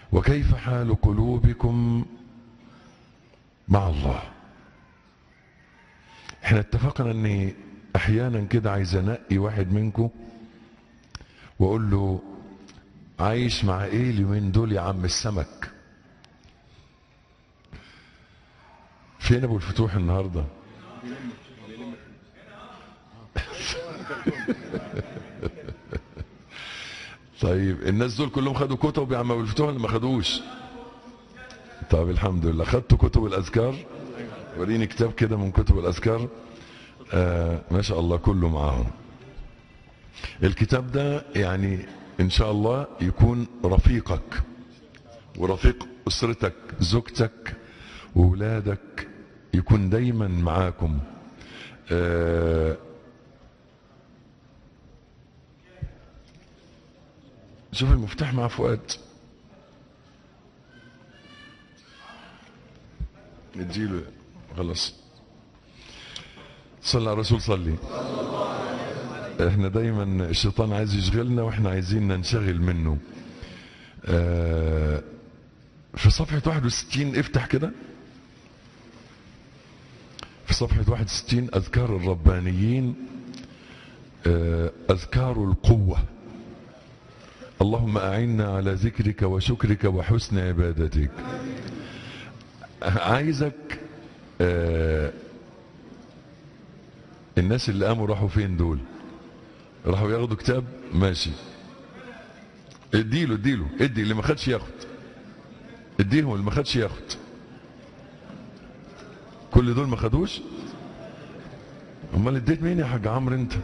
وكيف حال قلوبكم مع الله. احنا اتفقنا اني احيانا كده عايز انقي واحد منكم واقول له عايش مع ايه اليومين دول يا عم السمك؟ فين ابو الفتوح النهارده؟ طيب الناس دول كلهم خدوا كتب يا عم ابو الفتوح ولا ما خدوش؟ طب الحمد لله. خدتوا كتب الاذكار؟ وريني كتاب كده من كتب الاذكار. ما شاء الله كله معاهم. الكتاب ده يعني ان شاء الله يكون رفيقك ورفيق اسرتك، زوجتك وولادك، يكون دايما معاكم. شوف المفتاح مع فؤاد، اديله خلاص. صلى على الرسول صلي. احنا دايما الشيطان عايز يشغلنا واحنا عايزين ننشغل منه. في صفحة 61 افتح كده، في صفحة 61 اذكار الربانيين، اذكار القوة. اللهم اعنا على ذكرك وشكرك وحسن عبادتك. عايزك الناس اللي قاموا راحوا فين دول؟ راحوا ياخدوا كتاب؟ ماشي، ادي اللي ما خدش ياخد، اديهم اللي ما خدش ياخد. كل دول ما خدوش؟ امال اديت مين يا حاج عمرو انت؟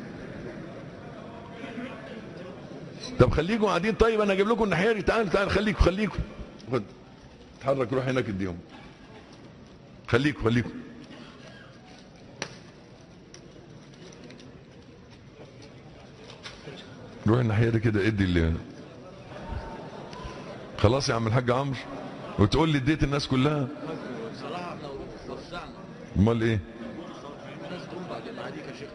طب خليكم قاعدين. طيب انا اجيب لكم الناحيه دي. تعال خليكم خد، اتحرك روح هناك اديهم. خليكم روح الناحيه دي كده ادي اللي هنا. خلاص يا عم الحاج عمرو، وتقول لي اديت الناس كلها؟ صراحه احنا وزعنا. امال ايه؟ الناس تقوم بعد ما هديك يا شيخ.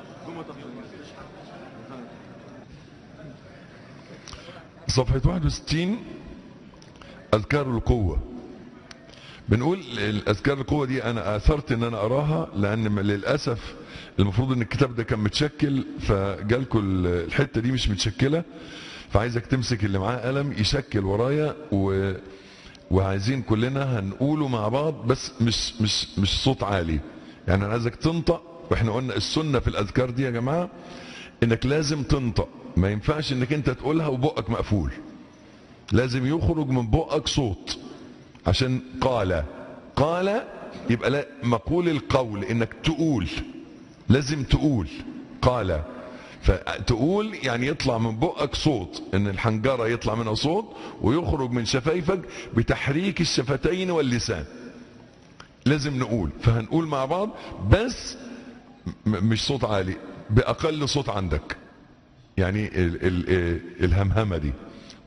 صفحة 61 أذكار القوة. بنقول الأذكار القوة دي أنا آثرت إن أنا أراها، لأن للأسف المفروض إن الكتاب ده كان متشكل، فجالكوا الحتة دي مش متشكلة، فعايزك تمسك اللي معاه قلم يشكل ورايا، وعايزين كلنا هنقوله مع بعض، بس مش صوت عالي. يعني أنا عايزك تنطق، وإحنا قلنا السنة في الأذكار دي يا جماعة إنك لازم تنطق، ما ينفعش إنك أنت تقولها وبقك مقفول، لازم يخرج من بقك صوت. عشان قال يبقى لا مقول القول انك تقول، لازم تقول قال، فتقول يعني يطلع من بقك صوت، ان الحنجرة يطلع منها صوت ويخرج من شفايفك بتحريك الشفتين واللسان. لازم نقول، فهنقول مع بعض بس مش صوت عالي، باقل صوت عندك، يعني الهمهمة دي.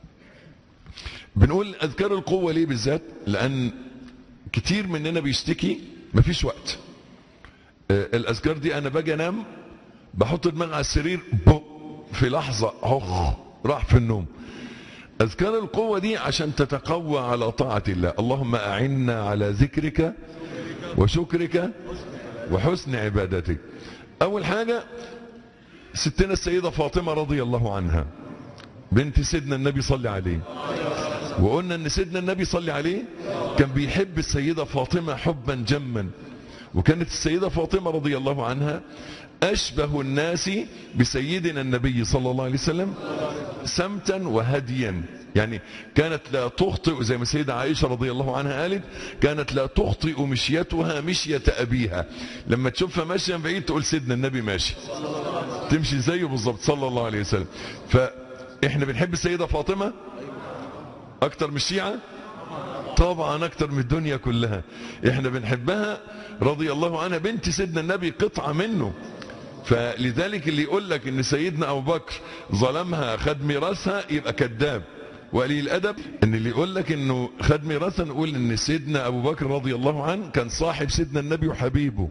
بنقول اذكار القوة ليه بالذات؟ لان كتير مننا بيشتكي مفيش وقت. الاذكار دي انا باجي انام بحط دماغي على السرير في لحظة راح في النوم. اذكار القوة دي عشان تتقوى على طاعة الله. اللهم اعنا على ذكرك وشكرك وحسن عبادتك. اول حاجة ستنا السيدة فاطمة رضي الله عنها بنت سيدنا النبي صلى عليه، وقلنا ان سيدنا النبي صلى عليه كان بيحب السيدة فاطمة حبا جما، وكانت السيدة فاطمة رضي الله عنها اشبه الناس بسيدنا النبي صلى الله عليه وسلم سمتا وهديا. يعني كانت لا تخطئ، زي ما السيدة عائشة رضي الله عنها قالت كانت لا تخطئ مشيتها مشية أبيها، لما تشوفها ماشية من بعيد تقول سيدنا النبي ماشي، تمشي زيه بالظبط صلى الله عليه وسلم. فاحنا بنحب السيدة فاطمة اكتر من الشيعة طبعا، اكتر من الدنيا كلها. احنا بنحبها رضي الله عنها، بنت سيدنا النبي قطعة منه. فلذلك اللي يقول لك ان سيدنا ابو بكر ظلمها خد ميراثها يبقى كذاب وقليل الادب. ان اللي يقول لك انه خد ميراثها نقول ان سيدنا ابو بكر رضي الله عنه كان صاحب سيدنا النبي وحبيبه.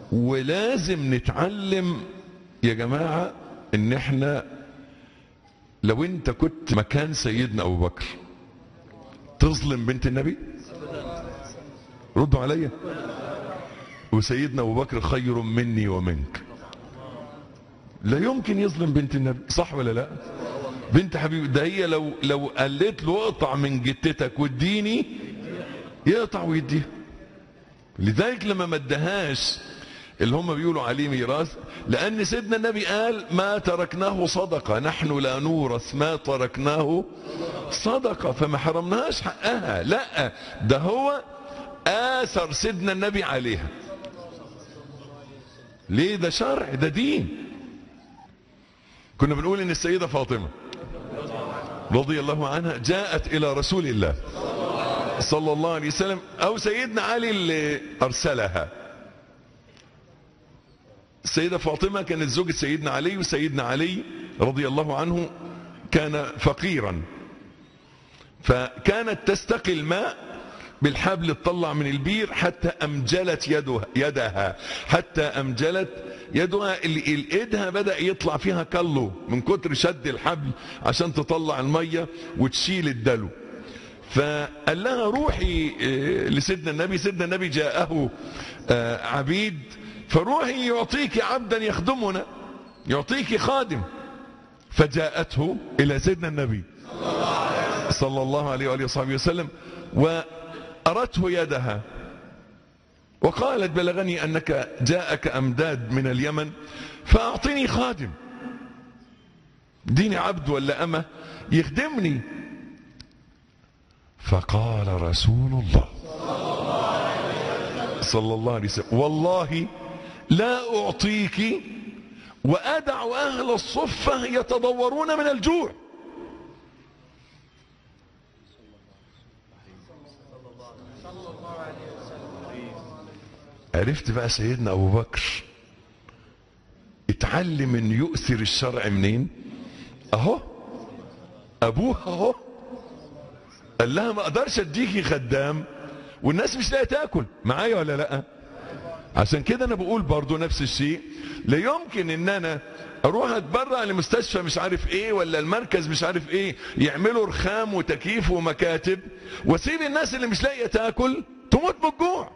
ولازم نتعلم يا جماعة ان احنا لو انت كنت مكان سيدنا ابو بكر تظلم بنت النبي؟ ردوا عليا. وسيدنا ابو بكر خير مني ومنك، لا يمكن يظلم بنت النبي، صح ولا لا؟ بنت حبيبي ده هي لو قالت له اقطع من جتتك واديني يقطع ويديها. لذلك لما ما ادهاش اللي هم بيقولوا عليه ميراث، لان سيدنا النبي قال ما تركناه صدقه، نحن لا نورث ما تركناه صدقه، فما حرمناهاش حقها، لا ده هو اثر سيدنا النبي عليها. ليه؟ ده شرع، ده دين. كنا بنقول ان السيده فاطمه رضي الله عنها جاءت الى رسول الله صلى الله عليه وسلم، او سيدنا علي اللي ارسلها. السيدة فاطمة كانت زوجة سيدنا علي، وسيدنا علي رضي الله عنه كان فقيرا، فكانت تستقي الماء بالحبل تطلع من البير حتى أمجلت يدها، حتى أمجلت يدها، ايدها بدأ يطلع فيها كله من كتر شد الحبل عشان تطلع المية وتشيل الدلو. فقال لها روحي لسيدنا النبي، سيدنا النبي جاءه عبيد، فروحي يعطيك عبدا يخدمنا، يعطيك خادم. فجاءته الى سيدنا النبي صلى الله عليه وآله وصحبه وسلم وأرته يدها وقالت بلغني انك جاءك امداد من اليمن فاعطني خادم، ديني عبد ولا امه يخدمني. فقال رسول الله صلى الله عليه وسلم والله لا أعطيك وأدع أهل الصفة يتضورون من الجوع. عرفت بقى سيدنا أبو بكر اتعلم ان يؤثر الشرع منين؟ اهو ابوها اهو قال لها ما اقدرش اديكي خدام والناس مش لاقيه تاكل، معايا ولا لا؟ عشان كده انا بقول برضو نفس الشيء، لا يمكن ان انا اروح اتبرع لمستشفى مش عارف ايه ولا المركز مش عارف ايه يعملوا رخام وتكييف ومكاتب واسيب الناس اللي مش لاقيه تاكل تموت بالجوع.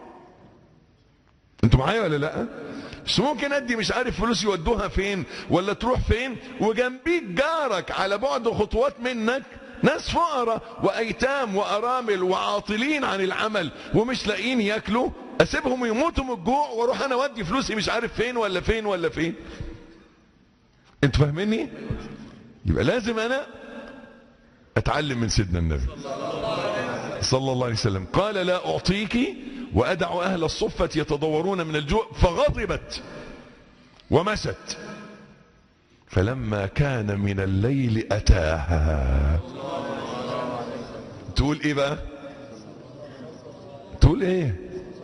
انتوا معايا ولا لا؟ مش ممكن ادي مش عارف فلوس يودوها فين ولا تروح فين وجنبيك جارك على بعد خطوات منك ناس فقراء وايتام وارامل وعاطلين عن العمل ومش لاقيين ياكلوا، اسيبهم يموتوا من الجوع واروح انا اودي فلوسي مش عارف فين ولا فين ولا فين. انتوا فاهميني؟ يبقى لازم انا اتعلم من سيدنا النبي صلى الله عليه وسلم. قال لا اعطيك وادع اهل الصفة يتضورون من الجوع، فغضبت ومشت. فلما كان من الليل اتاها. تقول ايه بقى؟ تقول ايه؟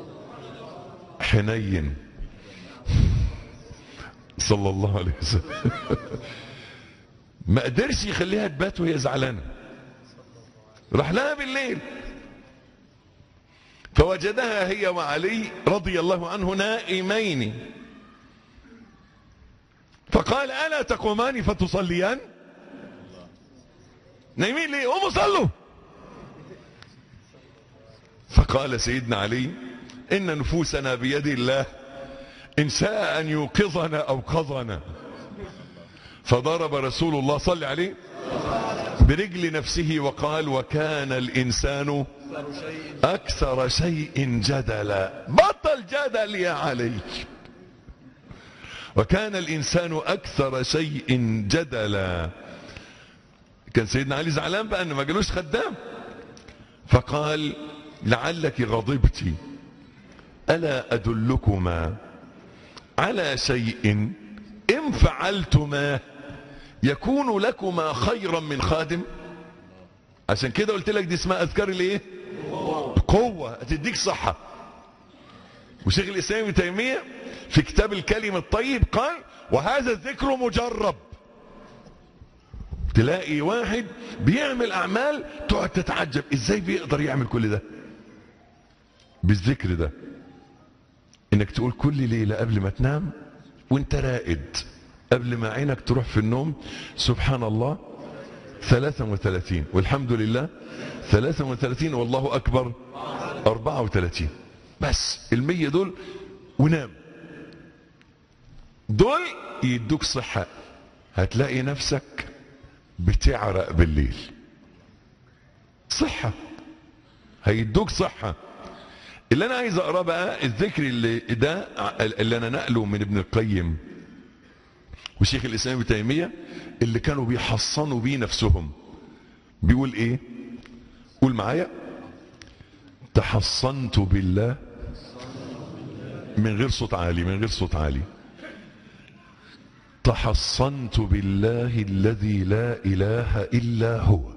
حنين صلى الله عليه وسلم. ما قدرش يخليها تبات وهي زعلانه، راح لها بالليل فوجدها هي وعلي رضي الله عنه نائمين، فقال الا تقومان فتصليان؟ نايمين ليه؟ قوموا صلوا. فقال سيدنا علي ان نفوسنا بيد الله ان شاء ان يوقظنا اوقظنا. فضرب رسول الله صلى عليه برجل نفسه وقال وكان الانسان اكثر شيء جدلا. بطل جدل يا علي. وكان الانسان اكثر شيء جدلا. كان سيدنا علي زعلان بقى انه ما جالوش خدام، فقال لعلك غضبت، الا ادلكما على شيء ان فعلتما يكون لكما خيرا من خادم. عشان كده قلت لك دي اسمها اذكار الايه؟ قوة، هتديك صحة. وشيخ الاسلام ابن تيمية في كتاب الكلم الطيب قال وهذا الذكر مجرب. تلاقي واحد بيعمل اعمال تقعد تتعجب ازاي بيقدر يعمل كل ده بالذكر ده. انك تقول كل ليلة قبل ما تنام وانت راقد قبل ما عينك تروح في النوم سبحان الله 33 والحمد لله 33 والله أكبر 34. بس 100 دول ونام. دول يدوك صحة. هتلاقي نفسك بتعرق بالليل. صحة، هيدوك صحة. اللي انا عايز اقراه بقى الذكر اللي انا نقله من ابن القيم وشيخ الاسلام ابن تيمية، اللي كانوا بيحصنوا بيه نفسهم. بيقول ايه؟ قول معايا: تحصنت بالله. من غير صوت عالي، من غير صوت عالي. تحصنت بالله الذي لا اله الا هو،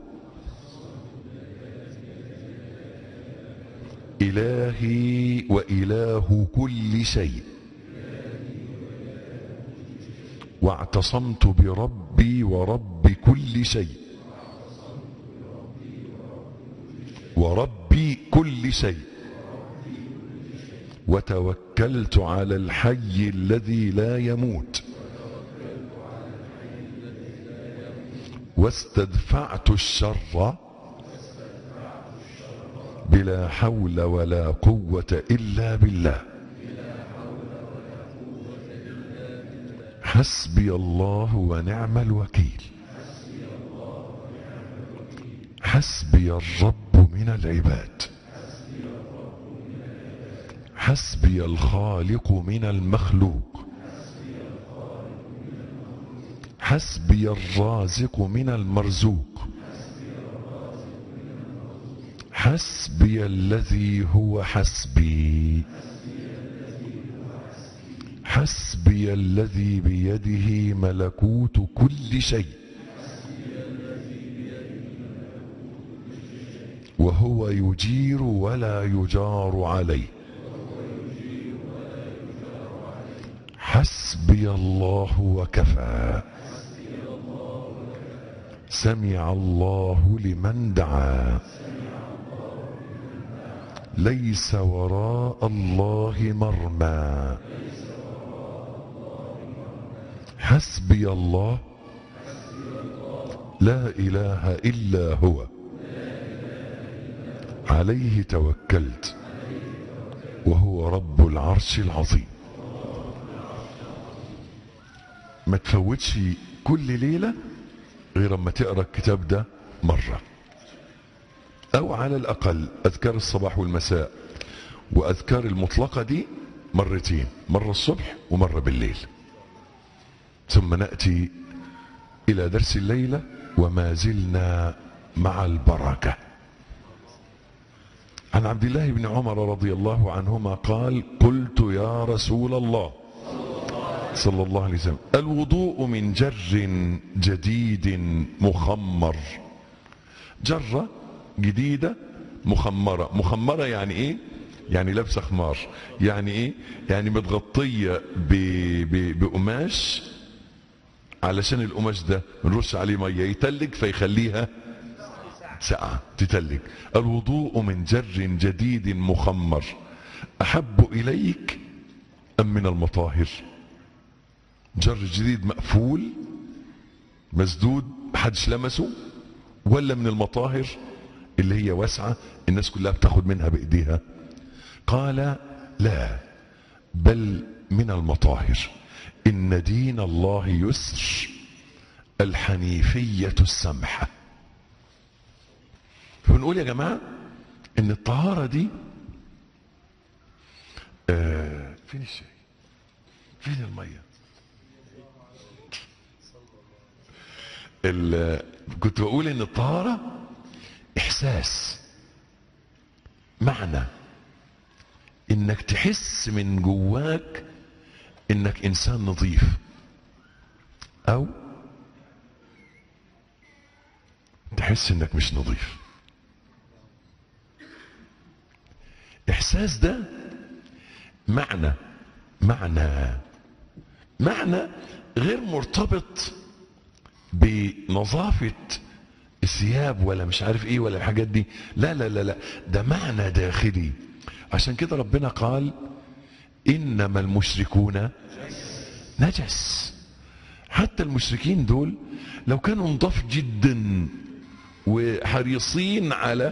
إلهي وإله كل شيء، واعتصمت بربي ورب كل شيء، وربي كل شيء، وتوكلت على الحي الذي لا يموت، واستدفعت الشر بلا حول ولا قوة إلا بالله. حسبي الله ونعم الوكيل. حسبي الرب من العباد. حسبي الخالق من المخلوق. حسبي الرازق من المرزوق. حسبي الذي هو حسبي. حسبي الذي بيده ملكوت كل شيء، وهو يجير ولا يجار عليه. حسبي الله وكفى. سمع الله لمن دعا. ليس وراء الله مرمى. حسبي الله لا إله إلا هو، عليه توكلت وهو رب العرش العظيم. ما تفوتش كل ليلة غير اما تقرأ الكتاب ده مرة، او على الاقل اذكار الصباح والمساء واذكار المطلقة دي مرتين، مرة الصبح ومرة بالليل. ثم نأتي الى درس الليلة وما زلنا مع البركة. عن عبد الله بن عمر رضي الله عنهما قال: قلت يا رسول الله صلى الله عليه وسلم: الوضوء من جر جديد مخمر. جرة جديدة مخمرة. مخمرة يعني ايه؟ يعني لابسة خمار. يعني ايه؟ يعني متغطية بقماش، علشان القماش ده بنرش عليه مية يتلج فيخليها ساقعة تتلج. الوضوء من جر جديد مخمر أحب إليك أم من المطاهر؟ جر جديد مقفول مسدود محدش لمسه، ولا من المطاهر اللي هي واسعة الناس كلها بتاخد منها بإيديها؟ قال: لا، بل من المطاهر. إن دين الله يسر، الحنيفية السمحة. فبنقول يا جماعة إن الطهارة دي فين الشاي؟ فين المية؟ كنت بقول إن الطهارة إحساس، معنى إنك تحس من جواك إنك إنسان نظيف، أو تحس إنك مش نظيف. إحساس ده معنى غير مرتبط بنظافة الثياب ولا مش عارف ايه ولا الحاجات دي. لا لا لا لا، ده معنى داخلي. عشان كده ربنا قال: انما المشركون نجس. حتى المشركين دول لو كانوا نضاف جدا وحريصين على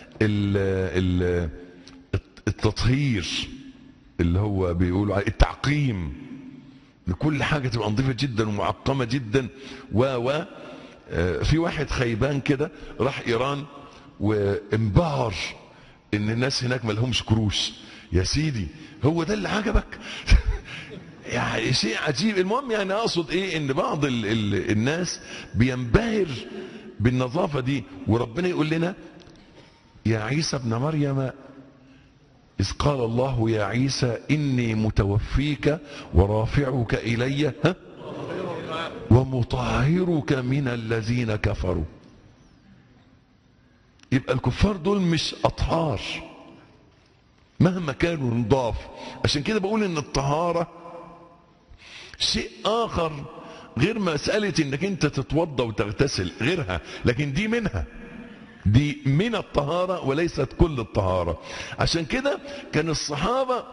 التطهير اللي هو بيقولوا على التعقيم، لكل حاجة تبقى نظيفة جدا ومعقمة جدا في واحد خيبان كده راح ايران وانبهر ان الناس هناك ما لهمش كروش. يا سيدي هو ده اللي عجبك؟ يعني شيء عجيب. المهم يعني اقصد ايه، ان بعض الناس بينبهر بالنظافة دي. وربنا يقول لنا يا عيسى ابن مريم إذ قال الله يا عيسى إني متوفيك ورافعك إلي ومطهرك من الذين كفروا. يبقى الكفار دول مش أطهار مهما كانوا نضاف. عشان كده بقول إن الطهارة شيء آخر غير مسألة إنك أنت تتوضى وتغتسل، غيرها، لكن دي منها، دي من الطهارة وليست كل الطهارة. عشان كده كان الصحابة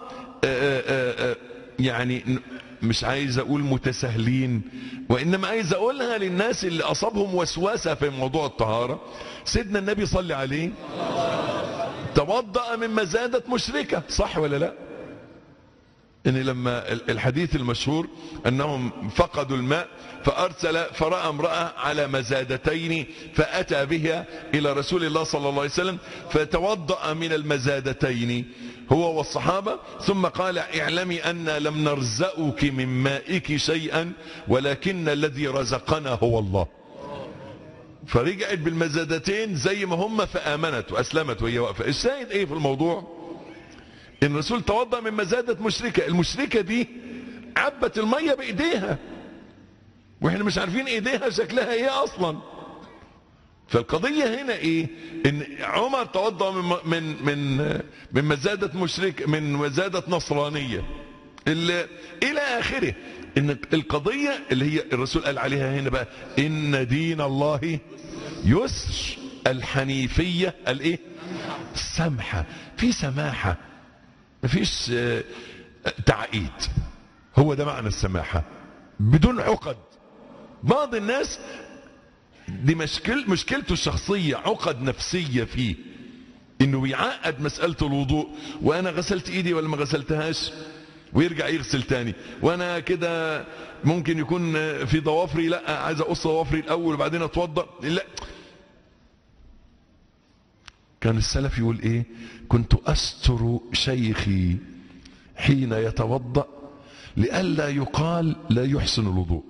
يعني مش عايز اقول متساهلين، وانما عايز اقولها للناس اللي اصابهم وسوسة في موضوع الطهارة. سيدنا النبي صلى عليه توضأ من مزادة مشركة، صح ولا لا؟ ان لما الحديث المشهور انهم فقدوا الماء فارسل فرأى امرأة على مزادتين فاتى بها الى رسول الله صلى الله عليه وسلم فتوضأ من المزادتين هو والصحابة، ثم قال اعلمي ان لم نرزقك من مائك شيئا ولكن الذي رزقنا هو الله. فرجعت بالمزادتين زي ما هم فآمنت واسلمت وهي واقفة. الشاهد ايه في الموضوع؟ ان الرسول توضأ من مزادة مشركة. المشركة دي عبت المية بايديها واحنا مش عارفين ايديها شكلها ايه اصلا. فالقضية هنا ايه؟ ان عمر توضأ من مزادة مشرك، من مزادة نصرانية الى اخره. ان القضية اللي هي الرسول قال عليها هنا بقى ان دين الله يسر، الحنيفية الايه؟ السمحة، في سماحة، مفيش تعقيد. هو ده معنى السماحة، بدون عقد. بعض الناس دي مشكلته الشخصية، عقد نفسية فيه، انه بيعقد مسألة الوضوء، وانا غسلت ايدي ولا ما غسلتهاش، ويرجع يغسل تاني، وانا كده ممكن يكون في ضوافري، لا عايز اقص ضوافري الاول وبعدين اتوضأ. لا، كان السلف يقول ايه؟ كنت استر شيخي حين يتوضأ لئلا يقال لا يحسن الوضوء.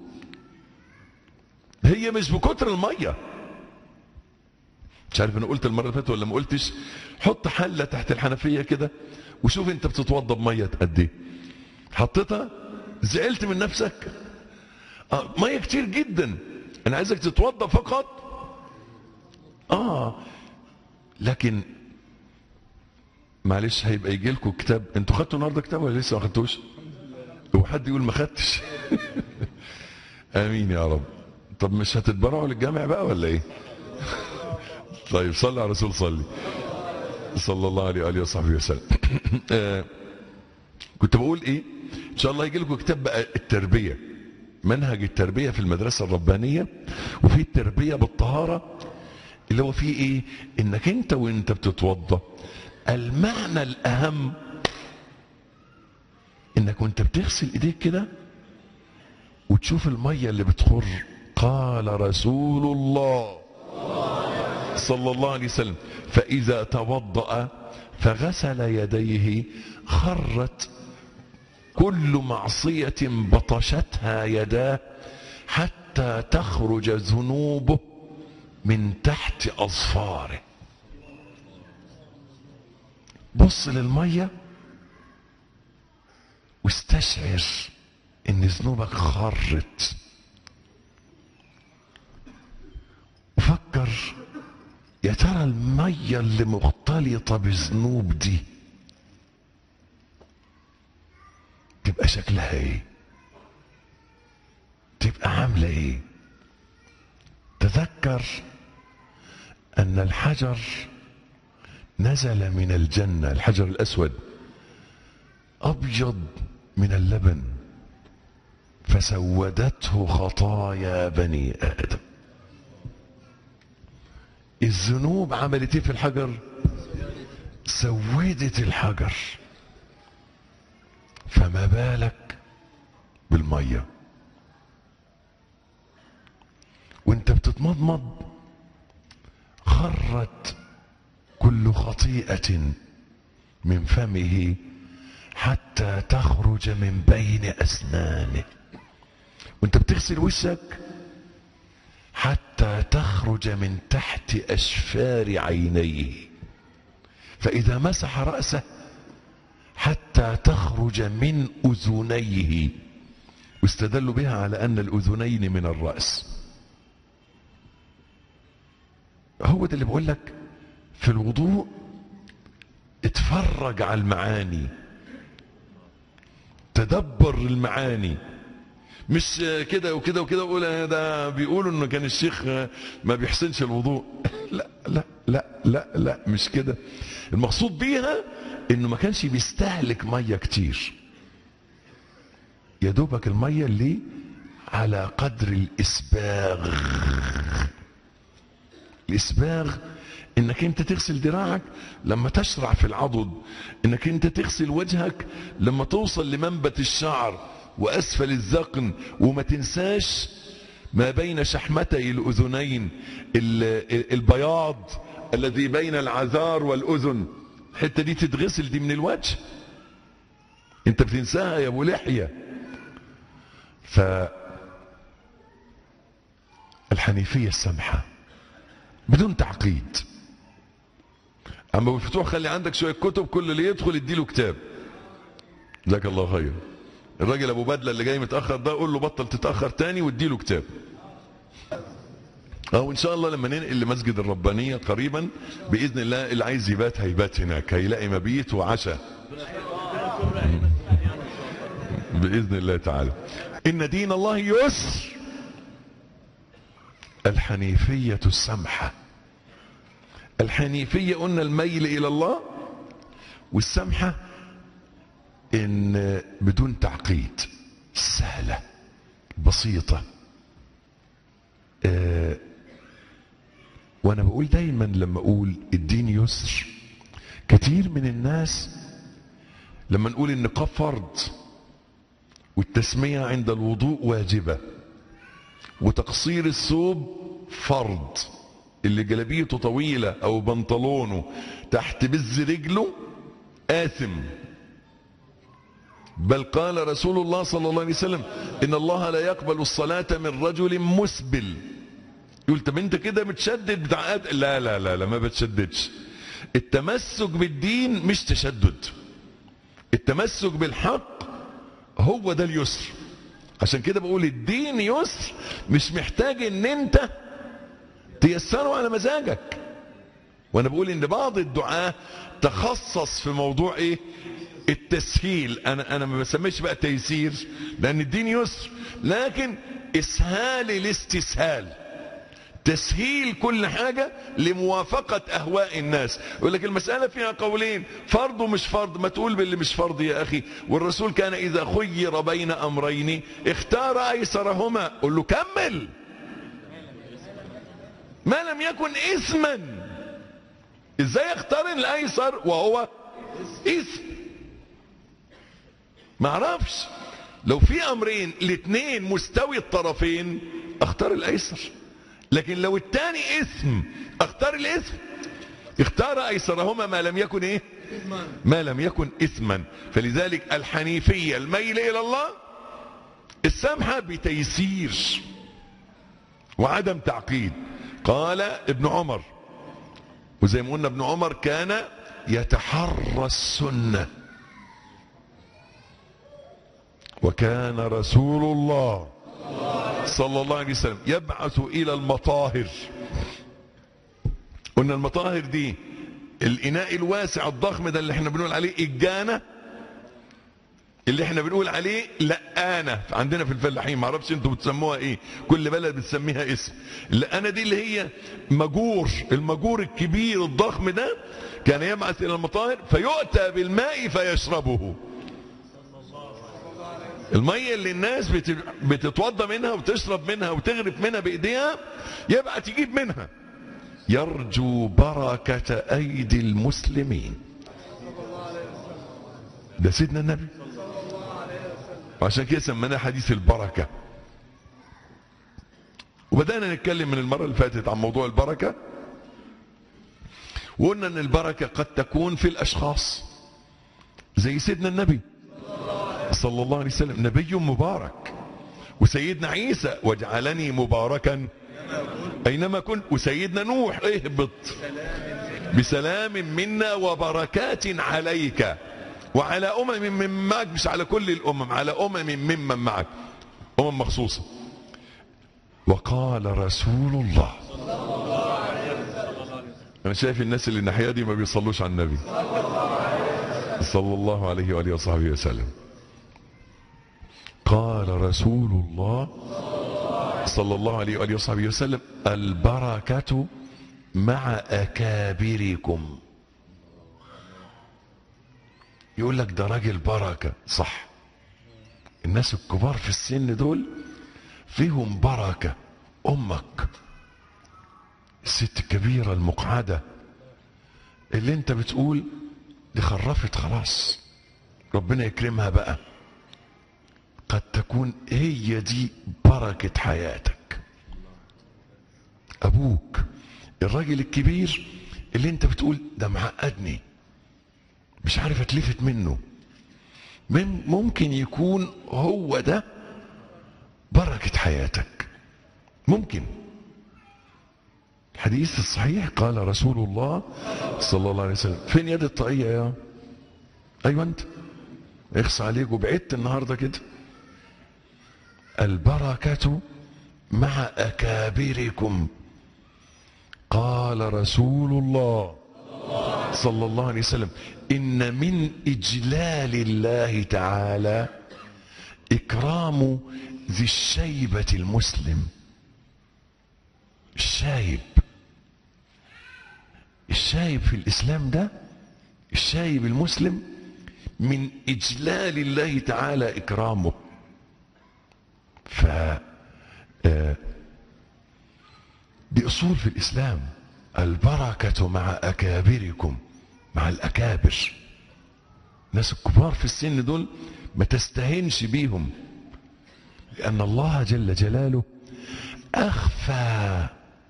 هي مش بكتر المية. مش عارف انا قلت المرة اللي فاتت ولا ما قلتش. حط حلة تحت الحنفية كده وشوف انت بتتوضى بمية قد ايه. حطيتها زعلت من نفسك؟ مية كتير جدا. انا عايزك تتوضى فقط لكن معلش هيبقى يجي لكم كتاب. انتوا خدتوا النهارده كتاب ولا لسه ما خدتوش؟ هو حد يقول ما خدتش؟ امين يا رب. طب مش هتتبرعوا للجامع بقى ولا ايه؟ طيب صلي على الرسول، صلى الله عليه واله وصحبه وسلم. كنت بقول ايه؟ ان شاء الله يجي لكم كتاب بقى التربيه، منهج التربيه في المدرسه الربانيه، وفي التربيه بالطهاره اللي هو فيه ايه؟ انك انت وانت بتتوضا المعنى الاهم انك وانت بتغسل ايديك كده وتشوف الميه اللي بتخر. قال رسول الله صلى الله عليه وسلم فاذا توضأ فغسل يديه خرت كل معصية بطشتها يداه حتى تخرج ذنوبه من تحت أظفاره. بص للمية واستشعر ان ذنوبك خرت، وفكر يا ترى المية اللي مختلطة بذنوب دي تبقى شكلها ايه؟ تبقى عاملة ايه؟ تذكر ان الحجر نزل من الجنة، الحجر الاسود ابيض من اللبن، فسودته خطايا بني آدم. الذنوب عملت ايه في الحجر؟ سودت الحجر. فما بالك بالمية وانت بتتمضمض خرت كل خطيئة من فمه حتى تخرج من بين أسنانه. وانت بتغسل وشك حتى تخرج من تحت أشفار عينيه. فإذا مسح رأسه حتى تخرج من أذنيه. واستدلوا بها على أن الأذنين من الرأس. هو ده اللي بقول لك في الوضوء اتفرج على المعاني، تدبر المعاني، مش كده وكده وكده وقول ده بيقولوا انه كان الشيخ ما بيحسنش الوضوء. لا لا لا لا لا مش كده. المقصود بيها انه ما كانش بيستهلك ميه كتير، يا دوبك الميه اللي على قدر الاسباغ. الاسباغ انك انت تغسل دراعك لما تشرع في العضد، انك انت تغسل وجهك لما توصل لمنبت الشعر واسفل الذقن، وما تنساش ما بين شحمتي الاذنين البياض الذي بين العذار والاذن. الحته دي تتغسل، دي من الوجه، انت بتنساها يا ابو لحيه. فالحنيفيه السمحه بدون تعقيد. اما بالفتوح خلي عندك شويه كتب، كل اللي يدخل اديله كتاب. جزاك الله خير. الراجل ابو بدله اللي جاي متاخر ده قول له بطل تتاخر تاني واديله كتاب. وان شاء الله لما ننقل لمسجد الربانيه قريبا باذن الله، اللي عايز يبات هيبات هناك، هيلاقي مبيت وعشاء باذن الله تعالى. ان دين الله يسر. الحنيفيه السمحه. الحنيفيه قلنا الميل الى الله، والسمحه ان بدون تعقيد، سهله بسيطه. وانا بقول دايما لما اقول الدين يسر، كتير من الناس لما نقول النقاب فرض والتسمية عند الوضوء واجبة وتقصير الثوب فرض، اللي جلابيته طويلة او بنطلونه تحت بز رجله آثم. بل قال رسول الله صلى الله عليه وسلم ان الله لا يقبل الصلاة من رجل مسبل. يقول طب انت كده متشدد بتاع لا لا لا لا ما بتشددش. التمسك بالدين مش تشدد، التمسك بالحق هو ده اليسر. عشان كده بقول الدين يسر، مش محتاج ان انت تيسره على مزاجك. وانا بقول ان بعض الدعاة تخصص في موضوع ايه؟ التسهيل. انا ما بسميش بقى تيسير لان الدين يسر، لكن اسهال الاستسهال، تسهيل كل حاجة لموافقة اهواء الناس. يقول لك المسألة فيها قولين، فرض ومش فرض، ما تقول باللي مش فرض يا اخي. والرسول كان اذا خير بين امرين اختار ايسرهما. قل له كمل، ما لم يكن اثما. ازاي اختار الايسر وهو اثم؟ ما اعرفش. لو في امرين الاثنين مستوي الطرفين اختار الايسر، لكن لو الثاني اثم اختار الاثم. اختار ايسرهما ما لم يكن ايه؟ ما لم يكن اثما. فلذلك الحنيفية الميل الى الله، السمحة بتيسير وعدم تعقيد. قال ابن عمر، وزي ما قلنا ابن عمر كان يتحرى السنة، وكان رسول الله صلى الله عليه وسلم يبعث الى المطاهر. قلنا المطاهر دي الاناء الواسع الضخم ده اللي احنا بنقول عليه الجانة، اللي احنا بنقول عليه لقانة عندنا في الفلاحين، ما اعرفش انتوا بتسموها ايه، كل بلد بتسميها اسم. اللقانة دي اللي هي مجور، المجور الكبير الضخم ده كان يبعث الى المطاهر فيؤتى بالماء فيشربه. المية اللي الناس بتتوضى منها وتشرب منها وتغرف منها بايديها، يبقى تجيب منها. يرجو بركة ايدي المسلمين. ده سيدنا النبي، وعشان كده سميناه حديث البركة. وبدأنا نتكلم من المرة اللي فاتت عن موضوع البركة، وقلنا ان البركة قد تكون في الاشخاص، زي سيدنا النبي صلى الله عليه وسلم، نبي مبارك. وسيدنا عيسى وجعلني مباركا اينما كنت. وسيدنا نوح اهبط بسلام منا وبركات عليك وعلى امم من معك، مش على كل الامم، على امم ممن معك، امم مخصوصة. وقال رسول الله، انا شايف الناس اللي الناحية دي ما بيصلوش على النبي صلى الله عليه وآله وصحبه وسلم. قال رسول الله صلى الله عليه وآله وصحبه وسلم: البركة مع أكابركم. يقول لك ده راجل بركة، صح. الناس الكبار في السن دول فيهم بركة. أمك، الست الكبيرة المقعدة اللي انت بتقول دي خرفت خلاص، ربنا يكرمها بقى، قد تكون هي دي بركة حياتك. أبوك الراجل الكبير اللي انت بتقول ده معقدني، مش عارف اتلفت منه، ممكن يكون هو ده بركة حياتك. ممكن. الحديث الصحيح قال رسول الله صلى الله عليه وسلم: فين يد الطاقية يا ايوه انت، اخص عليك وبعدت النهارده كده. البركة مع أكابركم. قال رسول الله صلى الله عليه وسلم: إن من إجلال الله تعالى إكرام ذي الشيبة المسلم. الشايب في الإسلام ده، الشايب المسلم، من إجلال الله تعالى إكرامه. دي أصول في الإسلام. البركة مع أكابركم، مع الأكابر. الناس الكبار في السن دول ما تستهينش بيهم، لأن الله جل جلاله أخفى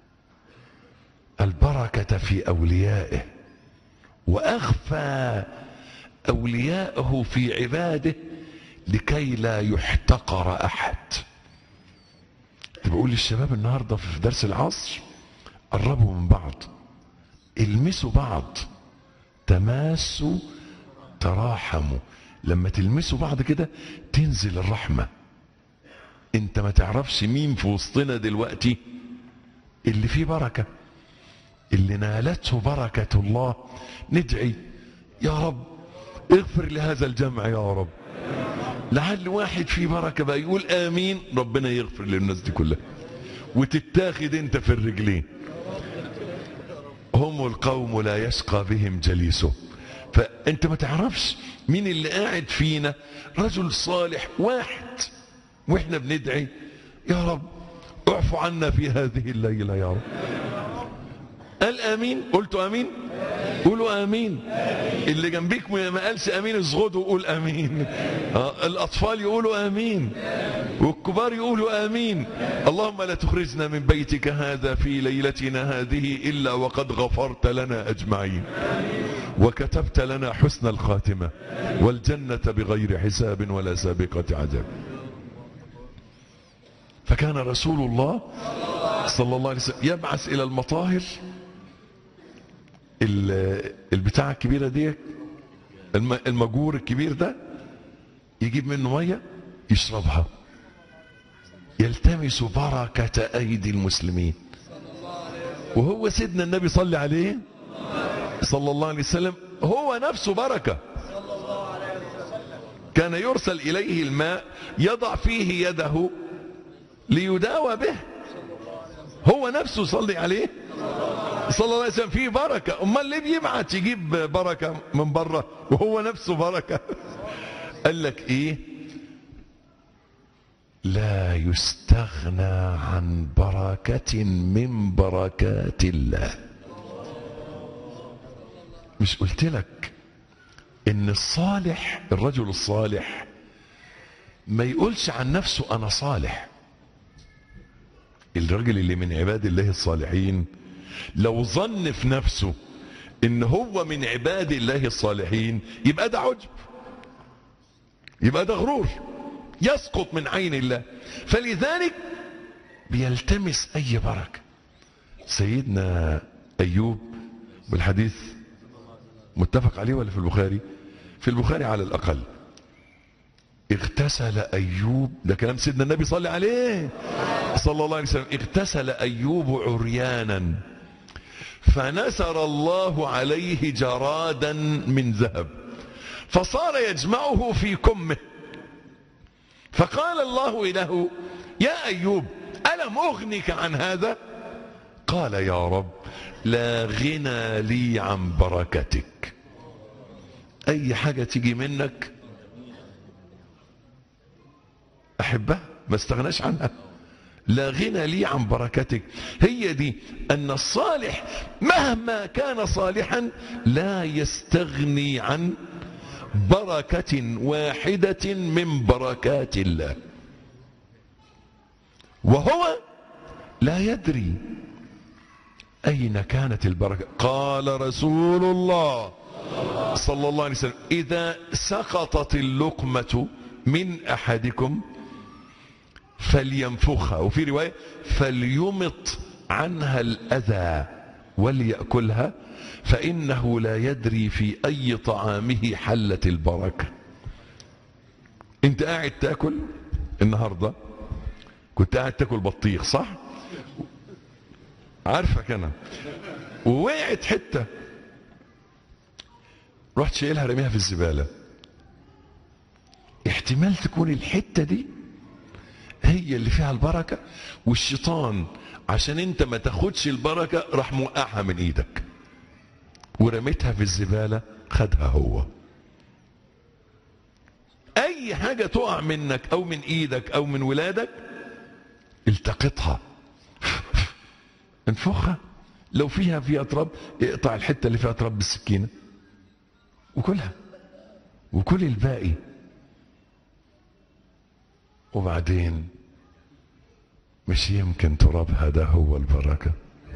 البركة في أوليائه، وأخفى أولياءه في عباده لكي لا يحتقر أحد. بقول للشباب النهارده في درس العصر: قربوا من بعض، المسوا بعض، تماسوا تراحموا. لما تلمسوا بعض كده تنزل الرحمة. انت ما تعرفش مين في وسطنا دلوقتي اللي فيه بركة، اللي نالته بركة الله. ندعي: يا رب اغفر لهذا الجمع يا رب. لعل واحد فيه بركة بقى يقول آمين، ربنا يغفر للناس دي كلها، وتتاخد انت في الرجلين. هم القوم لا يشقى بهم جليسه. فانت ما تعرفش مين اللي قاعد فينا رجل صالح واحد، واحنا بندعي: يا رب اعفو عنا في هذه الليلة يا رب. قال آمين؟ قلتوا آمين؟ قولوا آمين. اللي جنبيك ما قالش آمين اصغدوا وقول آمين. الأطفال يقولوا آمين، والكبار يقولوا آمين. اللهم لا تخرجنا من بيتك هذا في ليلتنا هذه إلا وقد غفرت لنا أجمعين، وكتبت لنا حسن الخاتمة والجنة بغير حساب ولا سابقة عذاب. فكان رسول الله صلى الله عليه وسلم يبعث إلى المطاهر، البتاعة الكبيرة دي، المجور الكبير ده، يجيب منه مية يشربها، يلتمس بركة أيدي المسلمين. وهو سيدنا النبي صلى عليه صلى الله عليه وسلم هو نفسه بركة. كان يرسل إليه الماء يضع فيه يده ليداوى به. هو نفسه صلي عليه صلى الله عليه وسلم فيه بركة. امال ليه بيبعت يجيب بركة من بره وهو نفسه بركة؟ قال لك ايه؟ لا يستغنى عن بركة من بركات الله. مش قلت لك ان الصالح، الرجل الصالح ما يقولش عن نفسه انا صالح. الرجل اللي من عباد الله الصالحين لو ظن في نفسه ان هو من عباد الله الصالحين يبقى ده عجب، يبقى ده غرور، يسقط من عين الله. فلذلك بيلتمس اي بركة. سيدنا ايوب، والحديث متفق عليه ولا في البخاري؟ في البخاري على الاقل. اغتسل ايوب، ده كلام سيدنا النبي صلى عليه صلى الله عليه وسلم، اغتسل ايوب عريانا فنثر الله عليه جرادا من ذهب فصار يجمعه في كمه، فقال الله له يا ايوب الم اغنك عن هذا؟ قال يا رب لا غنى لي عن بركتك. اي حاجة تيجي منك احبها، ما استغناش عنها. لا غنى لي عن بركتك. هي دي ان الصالح مهما كان صالحا لا يستغني عن بركة واحدة من بركات الله، وهو لا يدري اين كانت البركة. قال رسول الله صلى الله عليه وسلم اذا سقطت اللقمة من احدكم فلينفخها، وفي رواية فليمط عنها الأذى وليأكلها فإنه لا يدري في أي طعامه حلت البركة. انت قاعد تاكل النهاردة، كنت قاعد تاكل بطيخ صح؟ عارفك انا، ووقعت حتة رحت شايلها رميها في الزبالة. احتمال تكون الحتة دي هي اللي فيها البركة، والشيطان عشان انت ما تاخدش البركة راح موقعها من ايدك ورميتها في الزبالة، خدها هو. اي حاجة تقع منك او من ايدك او من ولادك التقطها انفخها، لو فيها تراب اقطع الحتة اللي فيها تراب بالسكينة وكلها وكل الباقي. وبعدين مش يمكن ترابها ده هو البركة؟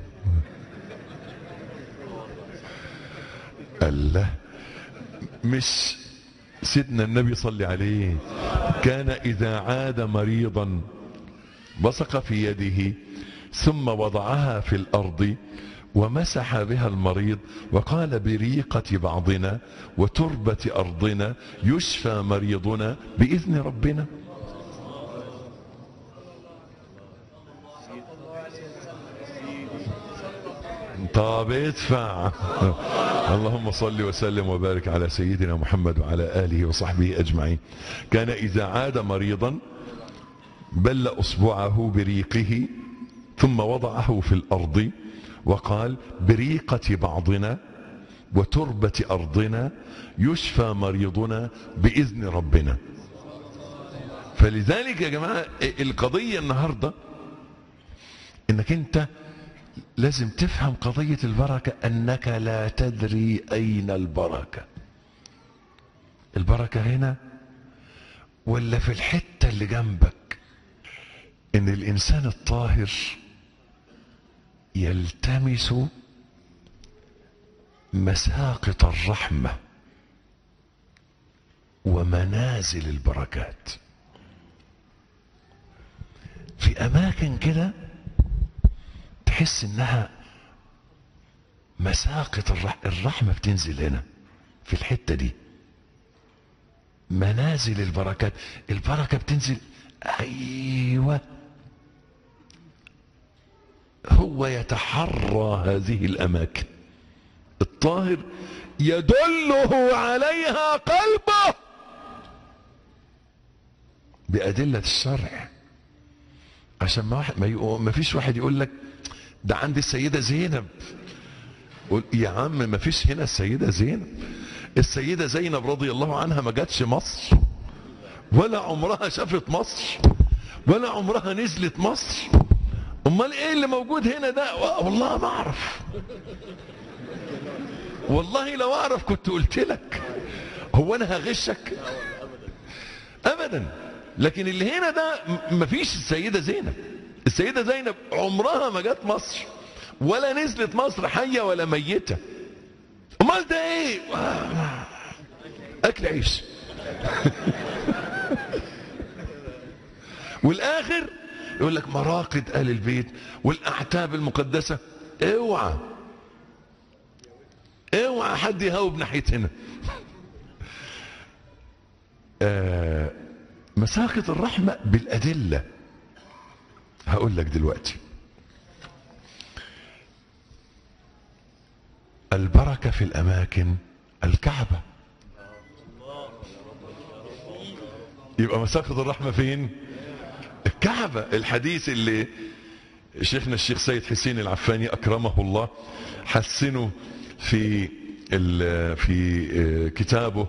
الله، مش سيدنا النبي صلى عليه كان إذا عاد مريضا بصق في يده ثم وضعها في الأرض ومسح بها المريض وقال بريقة بعضنا وتربة أرضنا يشفى مريضنا بإذن ربنا. طب ادفع. اللهم صل وسلم وبارك على سيدنا محمد وعلى آله وصحبه أجمعين. كان إذا عاد مريضا بل أصبعه بريقه ثم وضعه في الأرض وقال بريقة بعضنا وتربة أرضنا يشفى مريضنا بإذن ربنا. فلذلك يا جماعة القضية النهاردة انك انت لازم تفهم قضية البركة، انك لا تدري اين البركة. البركة هنا ولا في الحتة اللي جنبك. ان الانسان الطاهر يلتمس مساقط الرحمة ومنازل البركات في اماكن كده تحس انها مساقط الرحمة بتنزل هنا في الحتة دي، منازل البركات. البركة بتنزل، ايوه، هو يتحرى هذه الاماكن. الطاهر يدله عليها قلبه بأدلة الشرع، عشان ما فيش واحد يقول لك ده عند السيدة زينب. قول يا عم ما فيش هنا السيدة زينب. السيدة زينب رضي الله عنها ما جاتش مصر ولا عمرها شافت مصر ولا عمرها نزلت مصر. امال ايه اللي موجود هنا ده؟ والله ما اعرف، والله لو اعرف كنت قلت لك. هو انا هغشك؟ ابدا. لكن اللي هنا ده مفيش السيدة زينب. السيدة زينب عمرها ما جت مصر ولا نزلت مصر حية ولا ميتة. امال ده ايه؟ اكل عيش. والاخر يقول لك مراقد آل البيت والاعتاب المقدسة. اوعى اوعى حد يهوب ناحية هنا. مساقط الرحمة بالأدلة. هقول لك دلوقتي. البركة في الأماكن الكعبة. يبقى مساقط الرحمة فين؟ الكعبة. الحديث اللي شيخنا الشيخ سيد حسين العفاني أكرمه الله حسنه في كتابه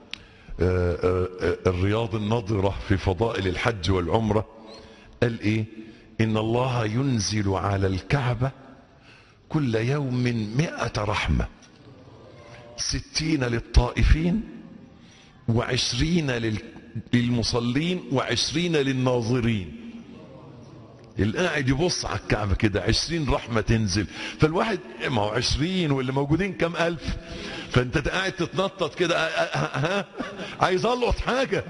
الرياض النضرة في فضائل الحج والعمرة. قال ايه؟ ان الله ينزل على الكعبة كل يوم 100 رحمة، 60 للطائفين و20 للمصلين و20 للناظرين. اللي قاعد يبص على الكعبة كده 20 رحمة تنزل. فالواحد ما هو 20 واللي موجودين كم ألف، فانت قاعد تتنطط كده عايز القط حاجة.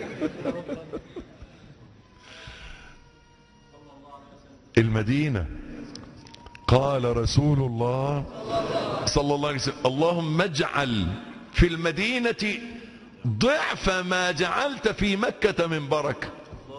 المدينة قال رسول الله صلى الله عليه وسلم اللهم اجعل في المدينة ضعف ما جعلت في مكة من بركة.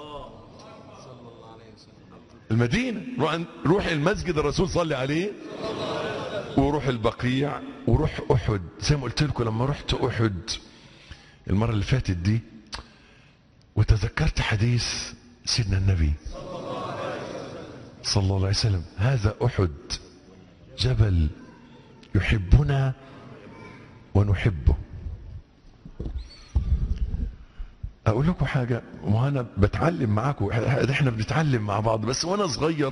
المدينة روح المسجد الرسول صلى عليه، وروح البقيع، وروح أحد. زي ما قلت لكم لما رحت أحد المرة اللي فاتت دي وتذكرت حديث سيدنا النبي صلى الله عليه وسلم، هذا أحد جبل يحبنا ونحبه. اقول لكم حاجة، وانا بتعلم معاكم، احنا بنتعلم مع بعض. بس وانا صغير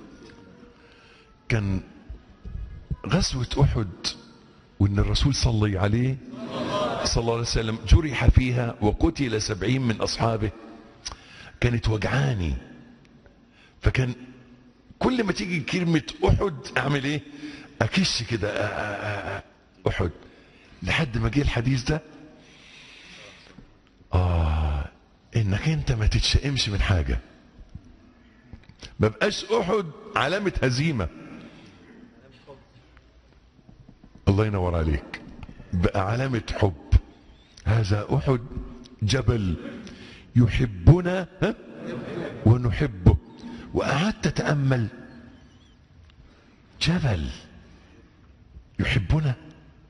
كان غزوة احد وان الرسول صلى عليه صلى الله عليه وسلم جرح فيها وقتل 70 من اصحابه، كانت وجعاني. فكان كل ما تيجي كلمة احد اعمل ايه؟ اكش كده احد، لحد ما جه الحديث ده. انك انت ما تتشائمش من حاجة. ما بقاش احد علامة هزيمة. الله ينور عليك، بقى علامة حب. هذا احد جبل يحبنا ونحبه. وقعدت اتأمل، جبل يحبنا،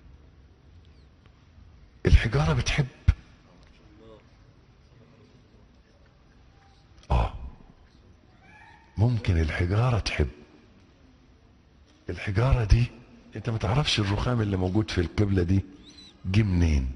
الحجارة بتحب. ممكن الحجارة تحب. الحجارة دي انت ما تعرفش الرخام اللي موجود في القبلة دي جه منين،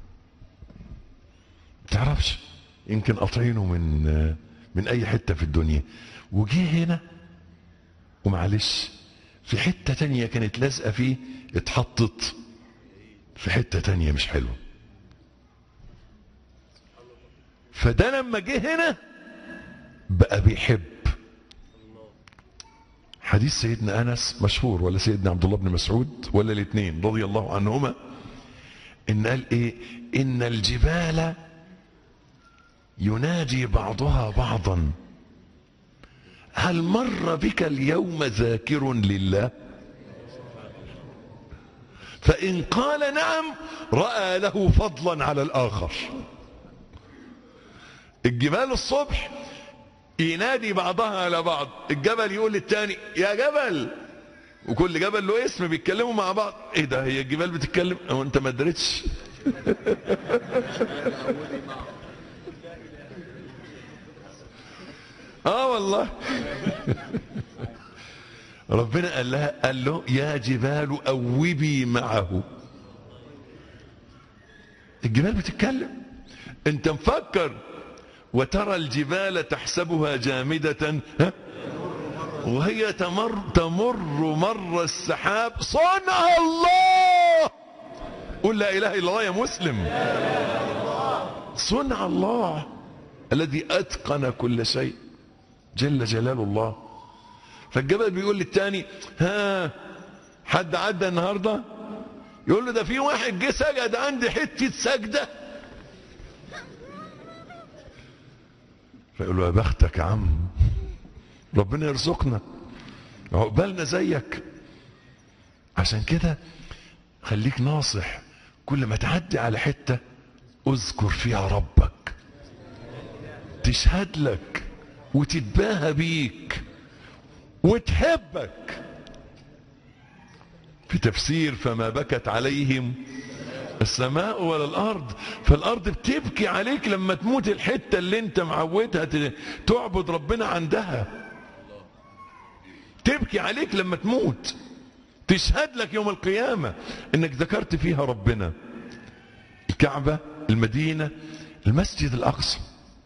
ما تعرفش. يمكن قاطعينه من اي حتة في الدنيا وجه هنا، ومعلش في حتة تانية كانت لازقة فيه اتحطت في حتة تانية مش حلوة. فده لما جه هنا بقى بيحب. حديث سيدنا انس مشهور، ولا سيدنا عبد الله بن مسعود، ولا الاثنين رضي الله عنهما، ان قال ايه؟ ان الجبال ينادي بعضها بعضا هل مر بك اليوم ذاكر لله؟ فان قال نعم رأى له فضلا على الاخر. الجبال الصبح ينادي بعضها على بعض، الجبل يقول للتاني يا جبل، وكل جبل له اسم، بيتكلموا مع بعض. ايه ده، هي الجبال بتتكلم او انت ما دريتش؟ والله. ربنا قال له يا جبال اوبي معه. الجبال بتتكلم. انت مفكر وترى الجبال تحسبها جامدة وهي تمر مر السحاب صنع الله. قل لا إله إلا الله يا مسلم. صنع الله الذي أتقن كل شيء جل جلال الله. فالجبل بيقول للتاني ها حد عدى النهارده؟ يقول له ده في واحد جه سجد عندي حته سجده. فيقول له يا بختك يا عم، ربنا يرزقنا عقبالنا زيك. عشان كده خليك ناصح، كل ما تعدي على حته اذكر فيها ربك، تشهد لك وتتباهى بيك وتحبك. في تفسير فما بكت عليهم السماء ولا الارض، فالارض بتبكي عليك لما تموت الحته اللي انت معودها تعبد ربنا عندها، تبكي عليك لما تموت، تشهد لك يوم القيامه انك ذكرت فيها ربنا. الكعبه، المدينه، المسجد الاقصى.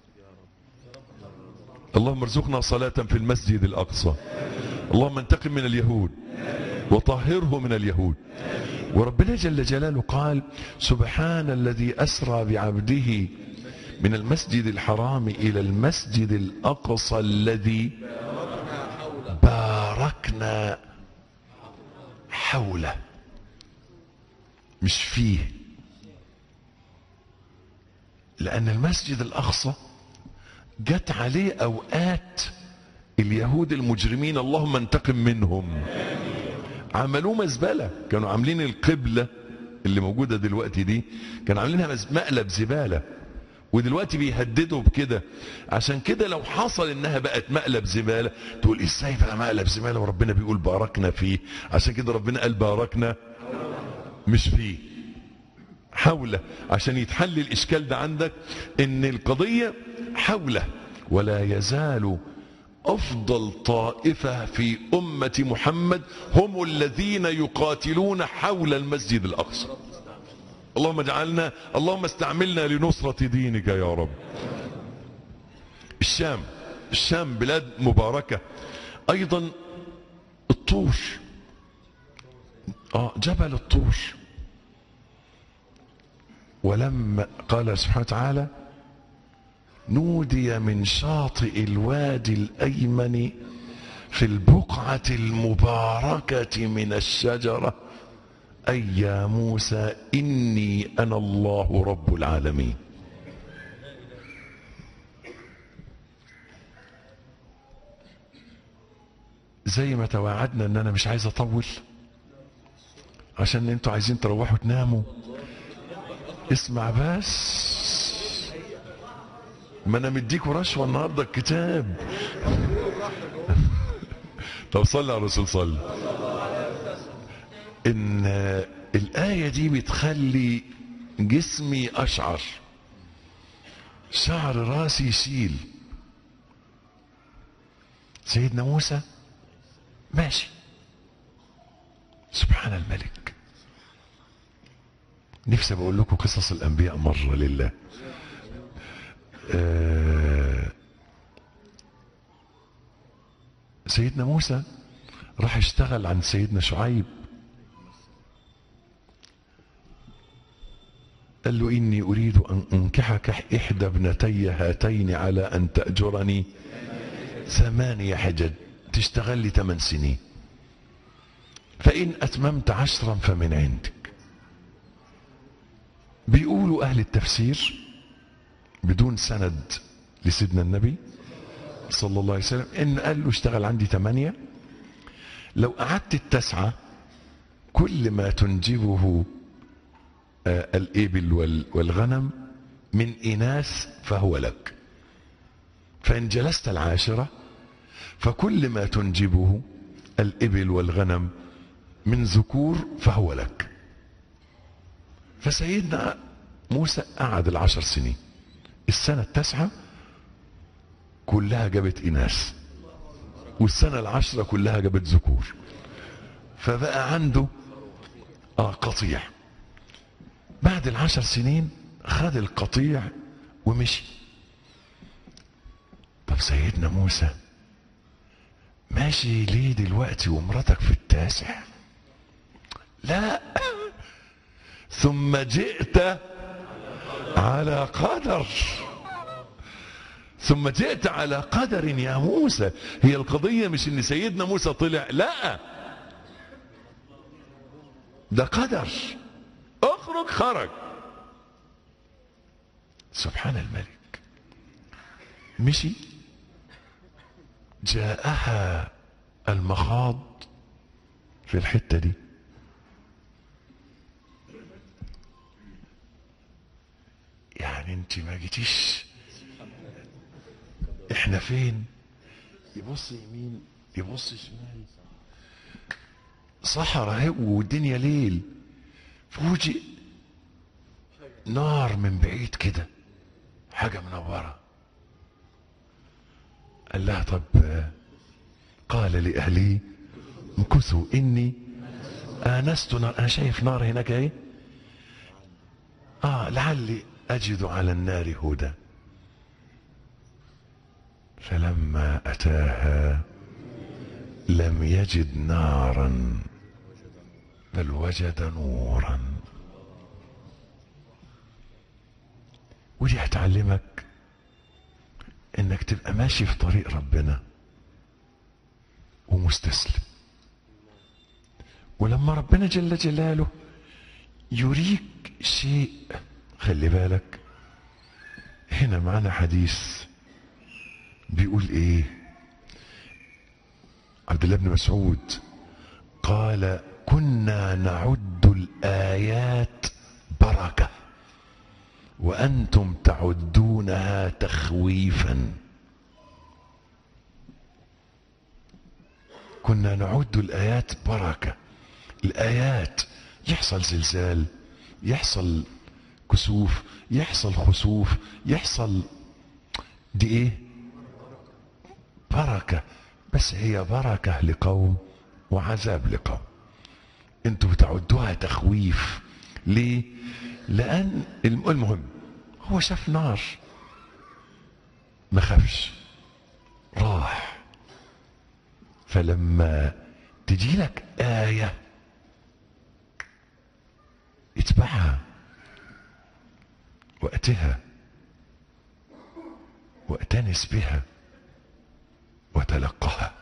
اللهم ارزقنا صلاه في المسجد الاقصى. اللهم انتقم من اليهود وطهره من اليهود. وربنا جل جلاله قال سبحان الذي أسرى بعبده من المسجد الحرام إلى المسجد الأقصى الذي باركنا حوله، مش فيه. لأن المسجد الأقصى جت عليه أوقات اليهود المجرمين اللهم انتقم منهم عملوه مزبلة. كانوا عاملين القبلة اللي موجودة دلوقتي دي كانوا عاملينها مقلب زبالة، ودلوقتي بيهددوا بكده. عشان كده لو حصل انها بقت مقلب زبالة تقول ازاي بقى مقلب زبالة وربنا بيقول باركنا فيه؟ عشان كده ربنا قال باركنا مش فيه، حوله، عشان يتحل الاشكال ده عندك ان القضية حوله. ولا يزال أفضل طائفة في أمة محمد هم الذين يقاتلون حول المسجد الأقصى. اللهم اجعلنا، اللهم استعملنا لنصرة دينك يا رب. الشام بلاد مباركة. أيضا الطور، جبل الطور. ولما قال سبحانه وتعالى نودي من شاطئ الوادي الأيمن في البقعة المباركة من الشجرة أي يا موسى إني أنا الله رب العالمين. زي ما تواعدنا ان انا مش عايز اطول عشان انتوا عايزين تروحوا تناموا. اسمع بس، ما انا مديكوا رشوه النهارده الكتاب. طب صلي على الرسول، صلي. ان الايه دي بتخلي جسمي اشعر، شعر راسي يشيل. سيدنا موسى ماشي، سبحان الملك. نفسي بقول لكم قصص الانبياء مره لله. سيدنا موسى راح يشتغل عند سيدنا شعيب، قال له إني أريد أن أنكحك إحدى ابنتي هاتين على أن تأجرني 8 حجج، تشتغل لي 8 سنين، فإن أتممت 10 فمن عندك. بيقولوا أهل التفسير بدون سند لسيدنا النبي صلى الله عليه وسلم إن قال له اشتغل عندي 8، لو قعدت 9 كل ما تنجبه الإبل والغنم من إناث فهو لك، فإن جلست 10 فكل ما تنجبه الإبل والغنم من ذكور فهو لك. فسيدنا موسى قعد 10 سنين، السنة 9 كلها جابت إناث، والسنة 10 كلها جابت ذكور، فبقى عنده قطيع. بعد 10 سنين خد القطيع ومشي، طب سيدنا موسى ماشي ليه دلوقتي ومراتك في التاسع؟ لا، ثم جئت على قدر، ثم جئت على قدر يا موسى. هي القضية مش ان سيدنا موسى طلع، لا، ده قدر. اخرج، خرج. سبحان الملك. مشي، جاءها المخاض في الحتة دي. يعني انت ما جيتيش، احنا فين؟ يبص يمين يبص شمال، صحراء والدنيا ليل، فوجئ نار من بعيد كده، حاجة منورة. قال لها طب، قال لأهلي امكثوا إني آنست نار. أنا شايف نار هناك اهي، لعلي أجد على النار هدى. فلما أتاها لم يجد نارا بل وجد نورا. ودي هتعلمك انك تبقى ماشي في طريق ربنا ومستسلم، ولما ربنا جل جلاله يريك شيء، خلي بالك. هنا معنا حديث بيقول ايه؟ عبد الله بن مسعود قال كنا نعد الآيات بركة وأنتم تعدونها تخويفا. كنا نعد الآيات بركة. الآيات يحصل زلزال، يحصل كسوف، يحصل خسوف، يحصل، دي ايه؟ بركة. بس هي بركة لقوم وعذاب لقوم. انتوا بتعدوها تخويف. ليه؟ لان المهم هو شاف نار ما خافش، راح. فلما تجي لك آية اتبعها وقتها واأتنس بها وتلقها.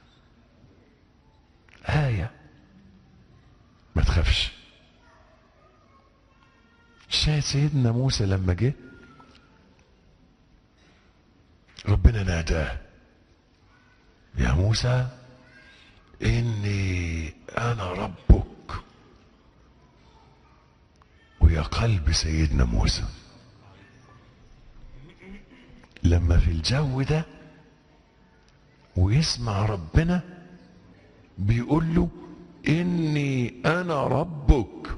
آية ما تخافش. شاهد سيدنا موسى لما جه ربنا ناداه يا موسى إني أنا ربك. ويا قلب سيدنا موسى لما في الجو ده ويسمع ربنا بيقول له إني أنا ربك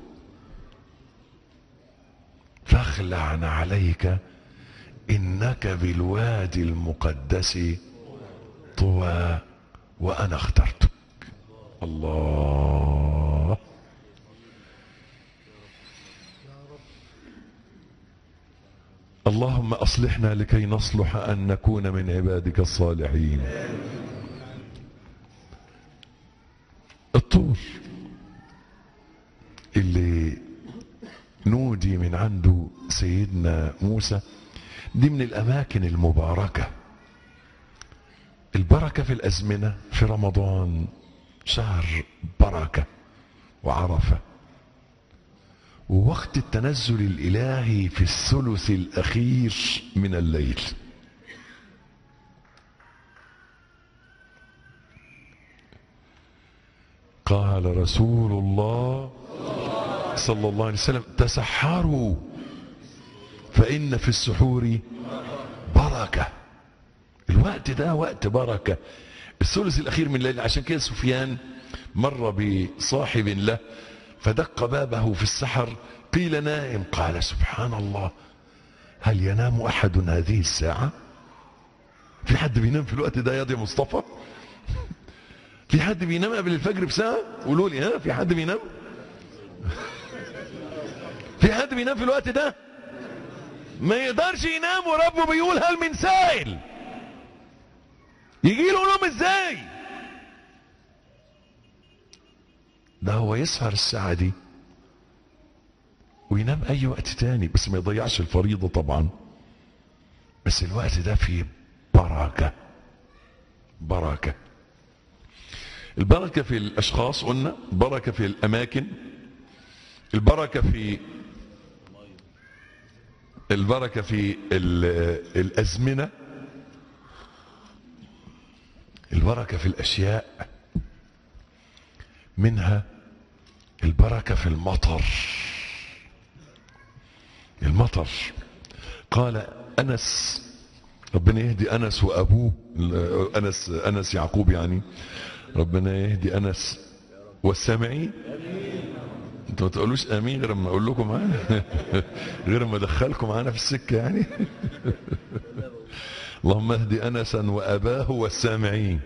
فاخلع عليك إنك بالوادي المقدس طوى وأنا اخترتك. الله. اللهم أصلحنا لكي نصلح أن نكون من عبادك الصالحين. الطور اللي نودي من عنده سيدنا موسى دي من الأماكن المباركة. البركة في الأزمنة، في رمضان شهر بركة وعرفة، ووقت التنزل الإلهي في الثلث الأخير من الليل. قال رسول الله صلى الله عليه وسلم تسحروا فإن في السحور بركة. الوقت ده وقت بركة، الثلث الأخير من الليل. عشان كده سفيان مر بصاحب له فدق بابه في السحر، قيل نائم، قال سبحان الله هل ينام أحد هذه الساعة؟ في حد بينام في الوقت ده يا دي مصطفى؟ في حد بينام قبل الفجر بساعة؟ قولوا لي، ها، في حد بينام؟ في حد بينام في الوقت ده؟ ما يقدرش ينام وربه بيقول هل من سائل. يجي له نوم ازاي؟ ده هو يسهر الساعة دي وينام اي وقت تاني، بس ما يضيعش الفريضة طبعا، بس الوقت ده فيه بركة. بركة. البركة في الاشخاص قلنا، بركة في الاماكن، البركة في الازمنة، البركة في الاشياء، منها البركة في المطر. المطر. قال انس، ربنا يهدي انس وابوه، انس يعقوب يعني، ربنا يهدي انس والسامعين. انتوا ما تقولوش امين غير ما اقول لكم معانا غير ما ادخلكم معانا في السكه يعني اللهم اهدي انسا واباه والسامعين.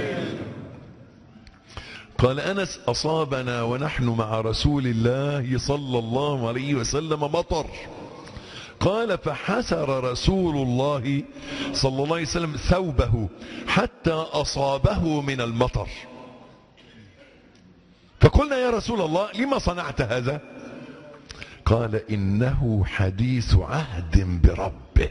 قال انس اصابنا ونحن مع رسول الله صلى الله عليه وسلم مطر. قال فحسر رسول الله صلى الله عليه وسلم ثوبه حتى اصابه من المطر، فقلنا يا رسول الله لما صنعت هذا؟ قال انه حديث عهد بربه.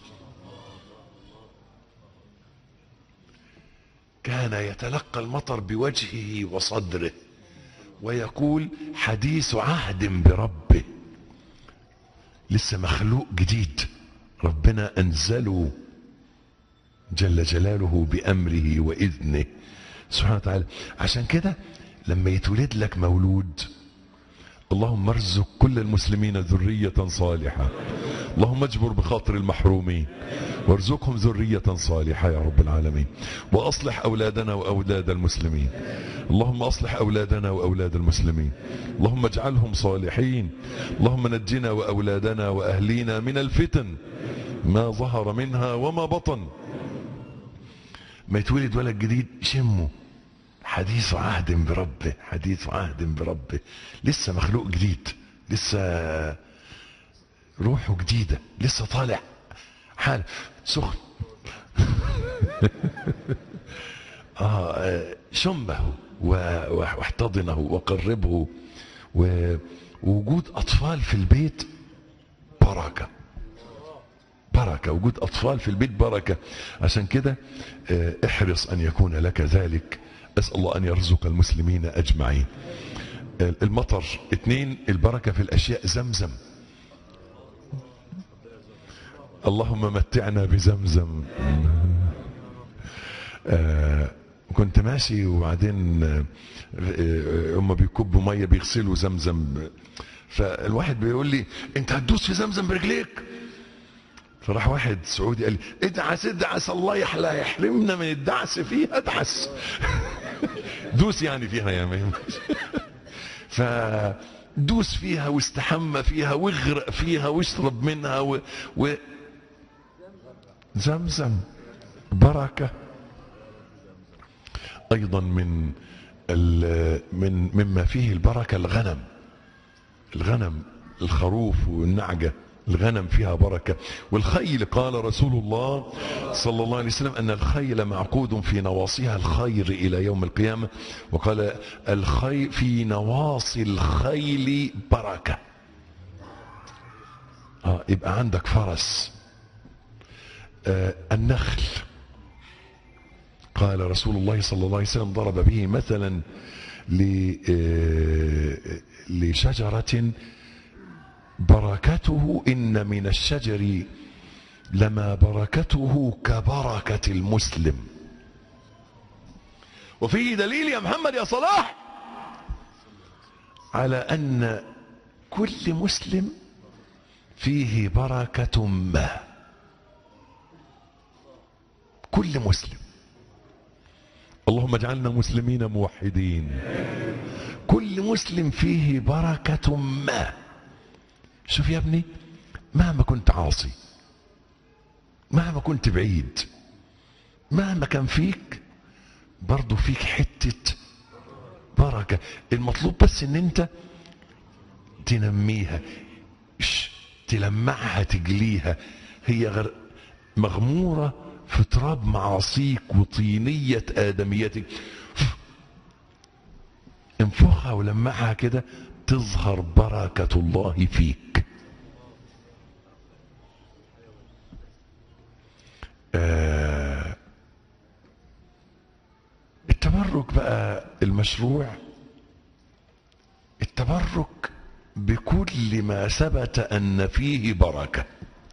كان يتلقى المطر بوجهه وصدره ويقول حديث عهد بربه، لسه مخلوق جديد ربنا انزله جل جلاله بامره واذنه سبحانه وتعالى. عشان كده لما يتولد لك مولود، اللهم ارزق كل المسلمين ذرية صالحة، اللهم اجبر بخاطر المحرومين وارزقهم ذرية صالحة يا رب العالمين، واصلح اولادنا واولاد المسلمين، اللهم اصلح اولادنا واولاد المسلمين، اللهم اجعلهم صالحين، اللهم نجنا واولادنا واهلينا من الفتن ما ظهر منها وما بطن. ما يتولد ولد جديد شمه حديث عهد بربه، حديث عهد بربه، لسه مخلوق جديد، لسه روحه جديدة، لسه طالع حال سخن شمه واحتضنه وقربه. ووجود اطفال في البيت بركة، بركة. وجود اطفال في البيت بركة. عشان كده احرص ان يكون لك ذلك. اسأل الله ان يرزق المسلمين اجمعين. المطر. 2 البركة في الاشياء. زمزم. اللهم متعنا بزمزم. كنت ماشي وبعدين هم بيكبوا ميه بيغسلوا زمزم، فالواحد بيقول لي انت هتدوس في زمزم برجليك؟ فراح واحد سعودي قال لي ادعس ادعس الله يحرمنا من الدعس فيها، ادعس دوس يعني فيها يا مهم فدوس فيها واستحمى فيها واغرق فيها واشرب منها زمزم بركة. ايضا مما فيه البركة الغنم، الخروف والنعجة، الغنم فيها بركة. والخيل قال رسول الله صلى الله عليه وسلم ان الخيل معقود في نواصيها الخير الى يوم القيامة، وقال الخيل في نواصي الخيل بركة. يبقى عندك فرس. النخل قال رسول الله صلى الله عليه وسلم ضرب به مثلا لشجرة بركته إن من الشجر لما بركته كبركة المسلم. وفيه دليل يا محمد يا صلاح على أن كل مسلم فيه بركة ما. كل مسلم. اللهم اجعلنا مسلمين موحدين. كل مسلم فيه بركة ما. شوف يا ابني، مهما كنت عاصي، مهما كنت بعيد، مهما كان فيك، برضو فيك حتة بركة. المطلوب بس ان انت تنميها، تلمعها، تجليها. هي مغمورة في تراب معاصيك وطينية آدميتك، انفخها ولمعها كده تظهر بركة الله فيك. التبرك بقى المشروع، التبرك بكل ما ثبت أن فيه بركة.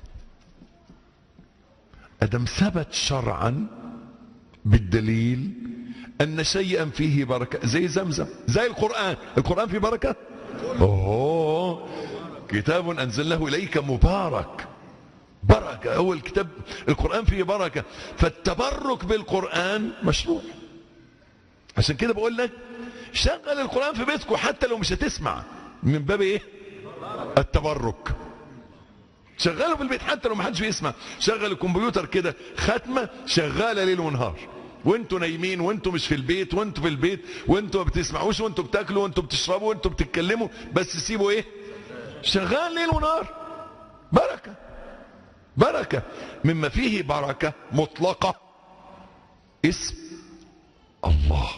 أدم ثبت شرعا بالدليل أن شيئا فيه بركة، زي زمزم، زي القرآن. القرآن فيه بركة. أوه، كتاب أنزلناه إليك مبارك، بركة. أول كتاب القرآن فيه بركة، فالتبرك بالقرآن مشروع. عشان كده بقول لك شغل القرآن في بيتكم حتى لو مش هتسمع، من باب ايه؟ التبرك. شغله في البيت حتى لو ما حدش بيسمع. شغل الكمبيوتر كده ختمة شغالة ليل ونهار، وانتوا نايمين وانتوا مش في البيت، وانتوا في البيت وانتوا ما بتسمعوش، وانتوا بتاكلوا وانتوا بتشربوا وانتوا بتتكلموا، بس سيبوا ايه؟ شغال ليل ونهار. بركة، بركة. مما فيه بركة مطلقة اسم الله.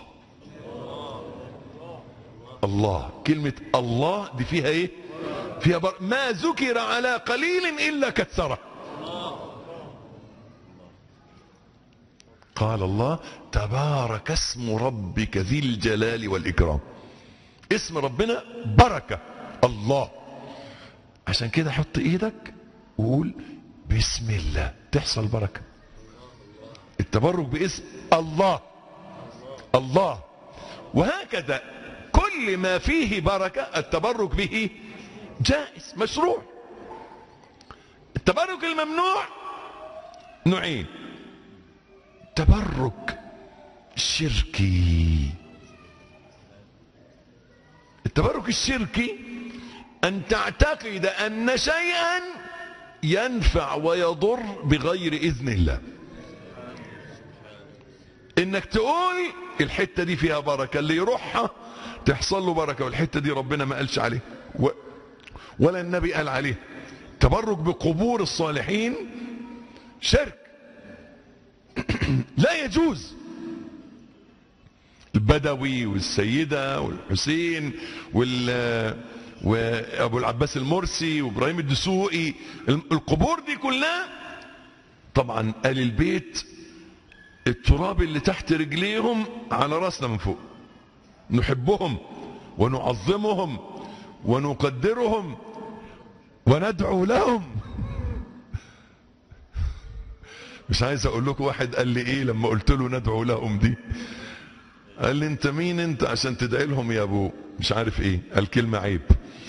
الله، كلمة الله دي فيها ايه؟ فيها ما ذكر على قليل الا كثره. قال الله تبارك اسم ربك ذي الجلال والاكرام. اسم ربنا بركة الله. عشان كده حط ايدك وقول بسم الله، تحصل بركة. التبرك باسم الله. الله. وهكذا كل ما فيه بركة التبرك به جائز مشروع. التبرك الممنوع نوعين: تبرك شركي. التبرك الشركي أن تعتقد أن شيئا ينفع ويضر بغير إذن الله. إنك تقول الحتة دي فيها بركة، اللي يروحها تحصل له بركة، والحتة دي ربنا ما قالش عليه ولا النبي قال عليه. تبرك بقبور الصالحين شرك لا يجوز. البدوي والسيدة والحسين وابو العباس المرسي وابراهيم الدسوقي، القبور دي كلها طبعا آل البيت التراب اللي تحت رجليهم على راسنا من فوق. نحبهم ونعظمهم ونقدرهم وندعو لهم. مش عايز اقول لكم واحد قال لي ايه لما قلت له ندعو لهم دي، قال لي انت مين انت عشان تدعي لهم يا ابو مش عارف ايه، قال كلمة عيب.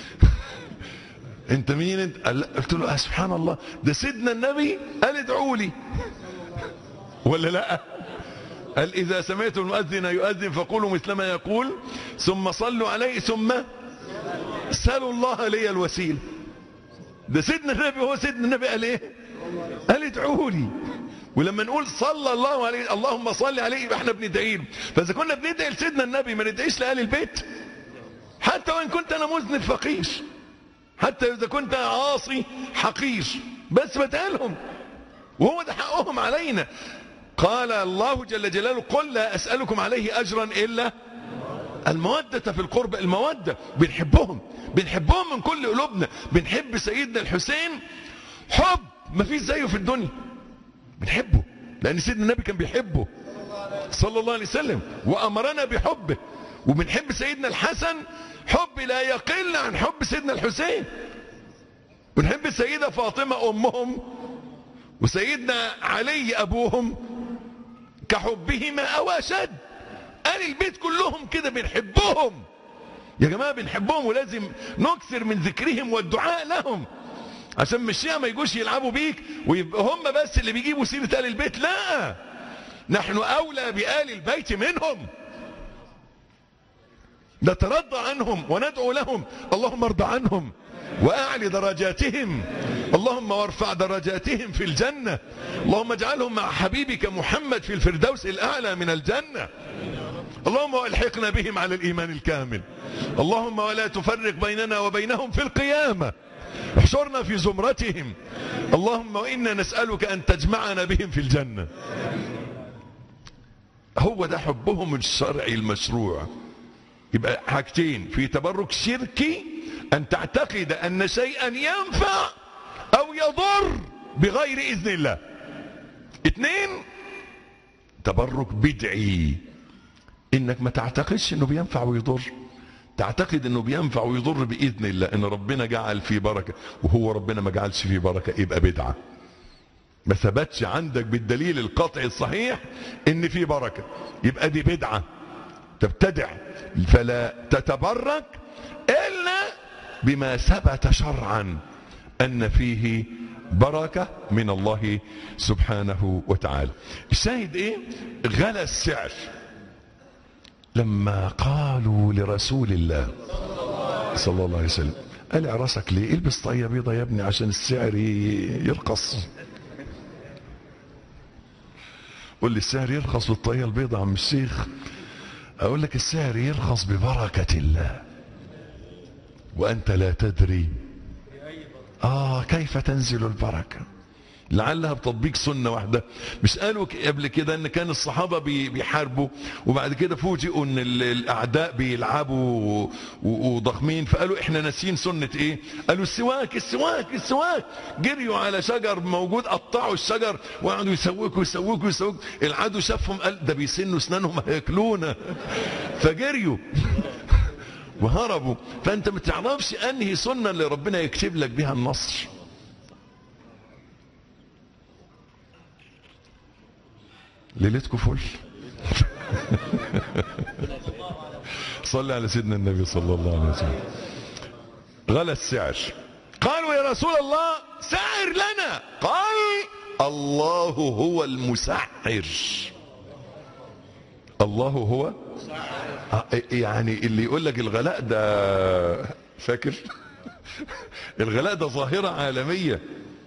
انت مين انت؟ قلت له سبحان الله، ده سيدنا النبي قال ادعوا لي ولا لا؟ قال اذا سمعتم المؤذن يؤذن فقولوا مثل ما يقول ثم صلوا عليه ثم سألوا الله لي الوسيله. ده سيدنا النبي، هو سيدنا النبي قال ايه؟ قال ادعوا لي. ولما نقول صلى الله عليه اللهم صل عليه يبقى احنا بندعي له. فاذا كنا بندعي لسيدنا النبي ما ندعيش لآل البيت؟ حتى وان كنت انا مذنب فقير، حتى اذا كنت عاصي حقير، بس بدعي لهم وهو ده حقهم علينا. قال الله جل جلاله قل لا اسألكم عليه اجرا الا المودة في القرب. المودة، بنحبهم من كل قلوبنا. بنحب سيدنا الحسين حب ما فيش زيه في الدنيا، بنحبه لان سيدنا النبي كان بيحبه صلى الله عليه وسلم وامرنا بحبه. وبنحب سيدنا الحسن حب لا يقل عن حب سيدنا الحسين. بنحب السيدة فاطمة امهم وسيدنا علي ابوهم كحبهما او اشد. آل البيت كلهم كده بنحبهم يا جماعة، بنحبهم ولازم نكثر من ذكرهم والدعاء لهم، عشان مش ما يجوش يلعبوا بيك ويبقى هم بس اللي بيجيبوا سيرة آل البيت. لا، نحن أولى بآل البيت منهم، نترضى عنهم وندعو لهم. اللهم ارضى عنهم وأعلي درجاتهم، اللهم وارفع درجاتهم في الجنة، اللهم اجعلهم مع حبيبك محمد في الفردوس الأعلى من الجنة. اللهم والحقنا بهم على الإيمان الكامل. اللهم ولا تفرق بيننا وبينهم في القيامة، احشرنا في زمرتهم. اللهم وإنا نسألك أن تجمعنا بهم في الجنة. هو ده حبهم الشرعي المشروع. يبقى حاجتين في تبرك شركي: أن تعتقد أن شيئا ينفع أو يضر بغير إذن الله. 2 تبرك بدعي: إنك ما تعتقدش أنه بينفع ويضر، تعتقد أنه بينفع ويضر بإذن الله، أن ربنا جعل فيه بركة وهو ربنا ما جعلش فيه بركة، يبقى بدعة. ما ثبتش عندك بالدليل القطعي الصحيح ان في بركة، يبقى دي بدعة تبتدع. فلا تتبرك الا بما ثبت شرعا ان فيه بركة من الله سبحانه وتعالى. الشاهد ايه؟ غلا السعر. لما قالوا لرسول الله صلى الله عليه وسلم: قلع راسك ليه؟ البس طاقية بيضة يا ابني عشان السعر يرخص. قول لي السعر يرخص بالطاقية البيضة عم الشيخ؟ اقول لك السعر يرخص ببركة الله وانت لا تدري كيف تنزل البركة. لعلها بتطبيق سنة واحدة. مش قالوا قبل كده ان كان الصحابة بيحاربوا وبعد كده فوجئوا ان الاعداء بيلعبوا وضخمين، فقالوا احنا ناسيين سنة ايه؟ قالوا السواك السواك السواك. جريوا على شجر موجود، قطعوا الشجر وقعدوا يسوكوا يسوكوا يسوكوا. العدو شافهم قال ده بيسنوا اسنانهم هياكلونا، فجريوا وهربوا. فانت ما تعرفش انهي سنة اللي ربنا يكتب لك بها النصر. ليلتكم فل. صلي على سيدنا النبي صلى الله عليه وسلم. غلا السعر. قالوا يا رسول الله سعر لنا. قال الله هو المسعر. الله هو يعني اللي يقول لك الغلاء ده فاكر الغلاء ده ظاهرة عالمية.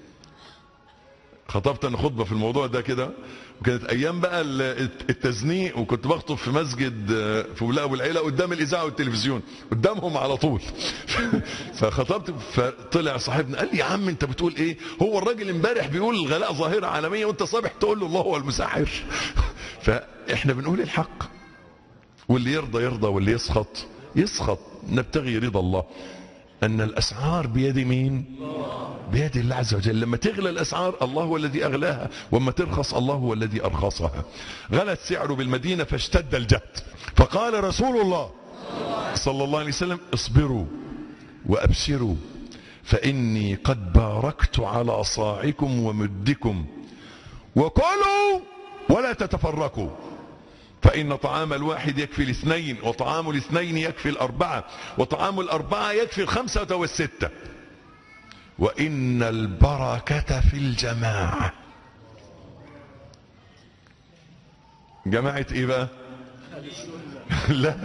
خطبت انا خطبة في الموضوع ده كده، وكانت ايام بقى التزنيق، وكنت بخطب في مسجد في ولاء ابو العيله قدام الاذاعه والتلفزيون قدامهم على طول. فخطبت، فطلع صاحبنا قال لي يا عم انت بتقول ايه؟ هو الراجل امبارح بيقول الغلاء ظاهره عالميه وانت صابح تقول له الله هو المسحر. فاحنا بنقول الحق، واللي يرضى يرضى واللي يسخط يسخط. نبتغي رضا الله. ان الاسعار بيد مين؟ بيد الله عز وجل. لما تغلى الاسعار الله هو الذي اغلاها، واما ترخص الله هو الذي ارخصها. غلى السعر بالمدينه فاشتد الجهد، فقال رسول الله صلى الله عليه وسلم: اصبروا وابشروا فاني قد باركت على صاعكم ومدكم، وكلوا ولا تتفرقوا، فإن طعام الواحد يكفي الاثنين، وطعام الاثنين يكفي الأربعة، وطعام الأربعة يكفي الخمسة والستة، وإن البركة في الجماعة. جماعة إيه بقى؟ لا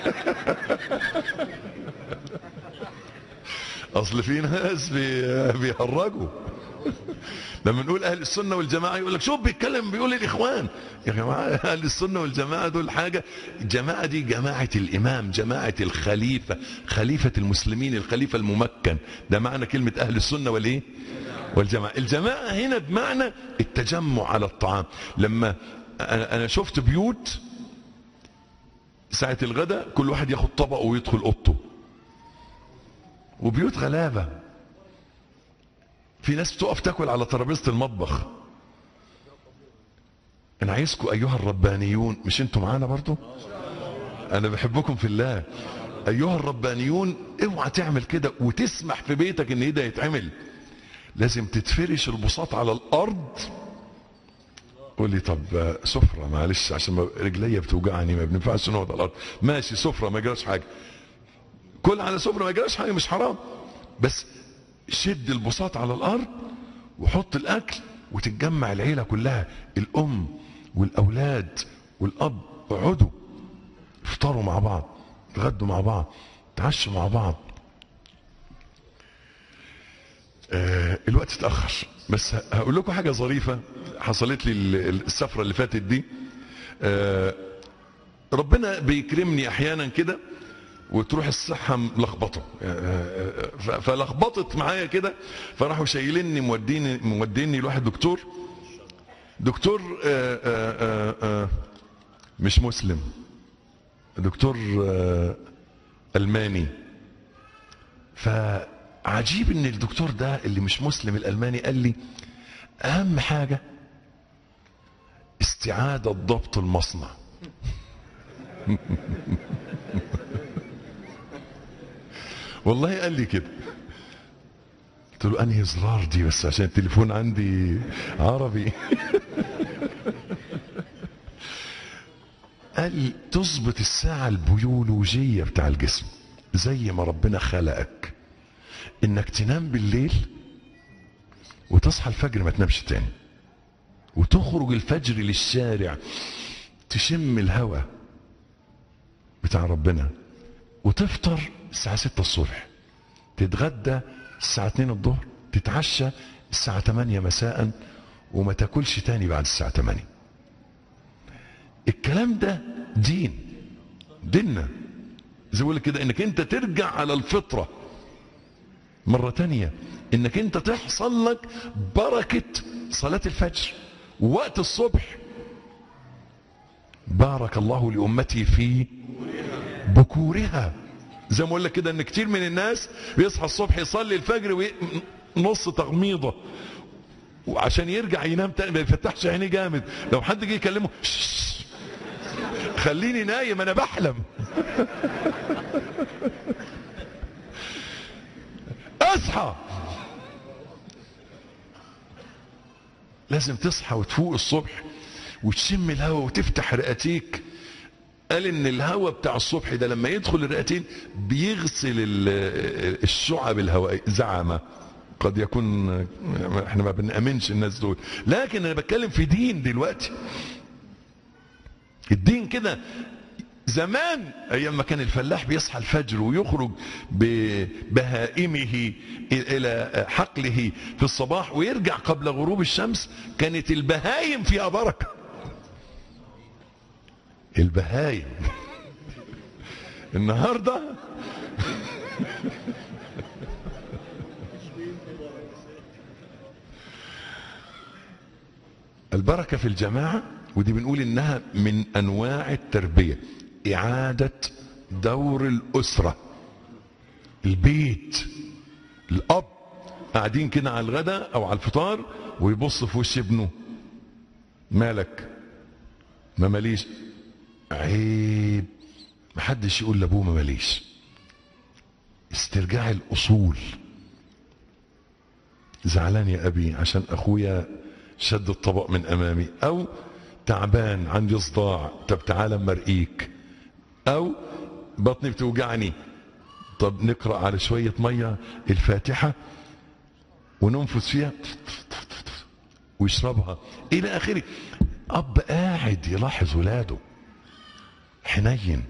أصل في ناس بيهرجوا لما نقول اهل السنه والجماعه يقول لك شوف بيتكلم بيقول الاخوان. يا جماعه اهل السنه والجماعه دول حاجه، الجماعه دي جماعه الامام، جماعه الخليفه، خليفه المسلمين، الخليفه الممكن. ده معنى كلمه اهل السنه والايه؟ والجماعه. الجماعه هنا بمعنى التجمع على الطعام. لما انا شفت بيوت ساعه الغداء كل واحد ياخد طبقه ويدخل اوضته، وبيوت غلابه في ناس بتقف تاكل على ترابيزه المطبخ. انا عايزكم ايها الربانيون، مش انتم معانا برضو؟ انا بحبكم في الله. ايها الربانيون اوعى تعمل كده وتسمح في بيتك ان ده يتعمل. لازم تتفرش البساط على الارض. قول لي طب سفره معلش عشان رجليا بتوجعني ما بننفعش نقعد على الارض. ماشي سفره ما يجراش حاجه، كل على سفره ما يجراش حاجه، مش حرام، بس شد البساط على الارض وحط الاكل وتتجمع العيله كلها، الام والاولاد والاب، اقعدوا افطروا مع بعض، اتغدوا مع بعض، تعشوا مع بعض. الوقت اتاخر بس هقول لكم حاجه ظريفه حصلت لي السفره اللي فاتت دي. ربنا بيكرمني احيانا كده وتروح الصحة ملخبطة، فلخبطت معايا كده، فراحوا شايليني موديني لواحد دكتور مش مسلم، دكتور ألماني. فعجيب ان الدكتور ده اللي مش مسلم الألماني قال لي اهم حاجة استعادة ضبط المصنع. والله قال لي كده. قلت له انهي زرار دي بس عشان التليفون عندي عربي. قال لي تظبط الساعة البيولوجية بتاع الجسم زي ما ربنا خلقك، انك تنام بالليل وتصحى الفجر ما تنامش تاني، وتخرج الفجر للشارع تشم الهواء بتاع ربنا، وتفطر الساعة 6 الصبح، تتغدى الساعة 2 الظهر، تتعشى الساعة 8 مساء، وما تاكلش تاني بعد الساعة 8. الكلام ده ديننا زي ما كده، انك انت ترجع على الفطرة مرة تانية، انك انت تحصل لك بركة صلاة الفجر ووقت الصبح. بارك الله لأمتي في بكورها. زي ما اقول لك كده ان كتير من الناس بيصحى الصبح يصلي الفجر نص تغميضة، وعشان يرجع ينام تاني ما يفتحش عينيه جامد، لو حد جه يكلمه خليني نايم انا بحلم. اصحى، لازم تصحى وتفوق الصبح وتشم الهواء وتفتح رئتيك. قال ان الهواء بتاع الصبح ده لما يدخل الرئتين بيغسل الشعب الهوائية. زعمة قد يكون احنا ما بنأمنش الناس دول، لكن انا بتكلم في دين دلوقتي. الدين كده زمان ايام ما كان الفلاح بيصحى الفجر ويخرج ببهائمه الى حقله في الصباح ويرجع قبل غروب الشمس، كانت البهايم فيها بركة. البهايم النهاردة البركة في الجماعة، ودي بنقول انها من انواع التربية. اعادة دور الاسرة، البيت، الاب قاعدين كده على الغداء او على الفطار ويبص في وش ابنه، مالك؟ ما ماليش. عيب محدش يقول لابوه ما ماليش. استرجاع الاصول. زعلان يا ابي عشان اخويا شد الطبق من امامي، او تعبان عندي صداع، طب تعالى مرقيك، او بطني بتوجعني، طب نقرأ على شوية مية الفاتحة وننفس فيها ويشربها الى اخره. اب قاعد يلاحظ ولاده حنين،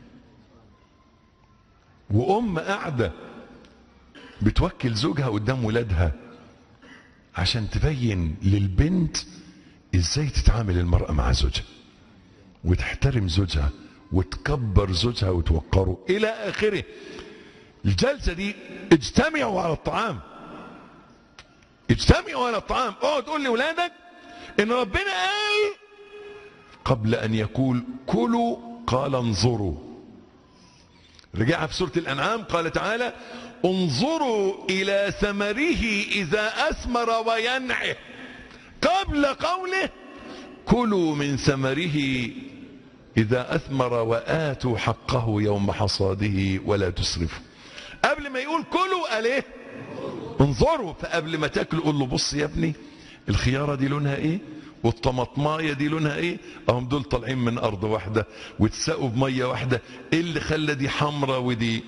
وام قاعدة بتوكل زوجها قدام ولادها عشان تبين للبنت ازاي تتعامل المرأة مع زوجها وتحترم زوجها وتكبر زوجها وتوقره الى اخره. الجلسة دي اجتمعوا على الطعام، اجتمعوا على الطعام. اقعد تقول لولادك ان ربنا قال قبل ان يقول كلوا قال انظروا. رجعها في سورة الانعام قال تعالى انظروا الى ثمره اذا اثمر وينعه، قبل قوله كلوا من ثمره اذا اثمر واتوا حقه يوم حصاده ولا تسرفوا. قبل ما يقول كلوا قال ايه؟ انظروا. فقبل ما تاكل قول له بص يا ابني الخيارة دي لونها ايه، والطماطمايه دي لونها ايه، اهم دول طالعين من ارض واحده واتسقوا بميه واحده، ايه اللي خلى دي حمراء ودي؟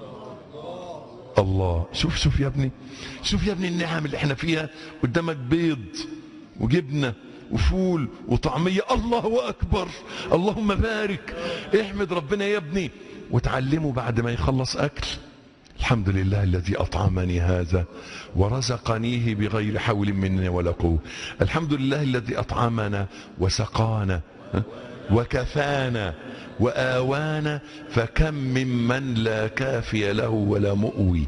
الله. شوف يا ابني، شوف يا ابني النعم اللي احنا فيها. قدامك بيض وجبنه وفول وطعميه، الله اكبر، اللهم بارك، احمد ربنا يا ابني. وتعلمه بعد ما يخلص اكل الحمد لله الذي أطعمني هذا ورزقنيه بغير حول مني ولا قوة. الحمد لله الذي أطعمنا وسقانا وكفانا وآوانا، فكم ممن لا كافي له ولا مؤوي.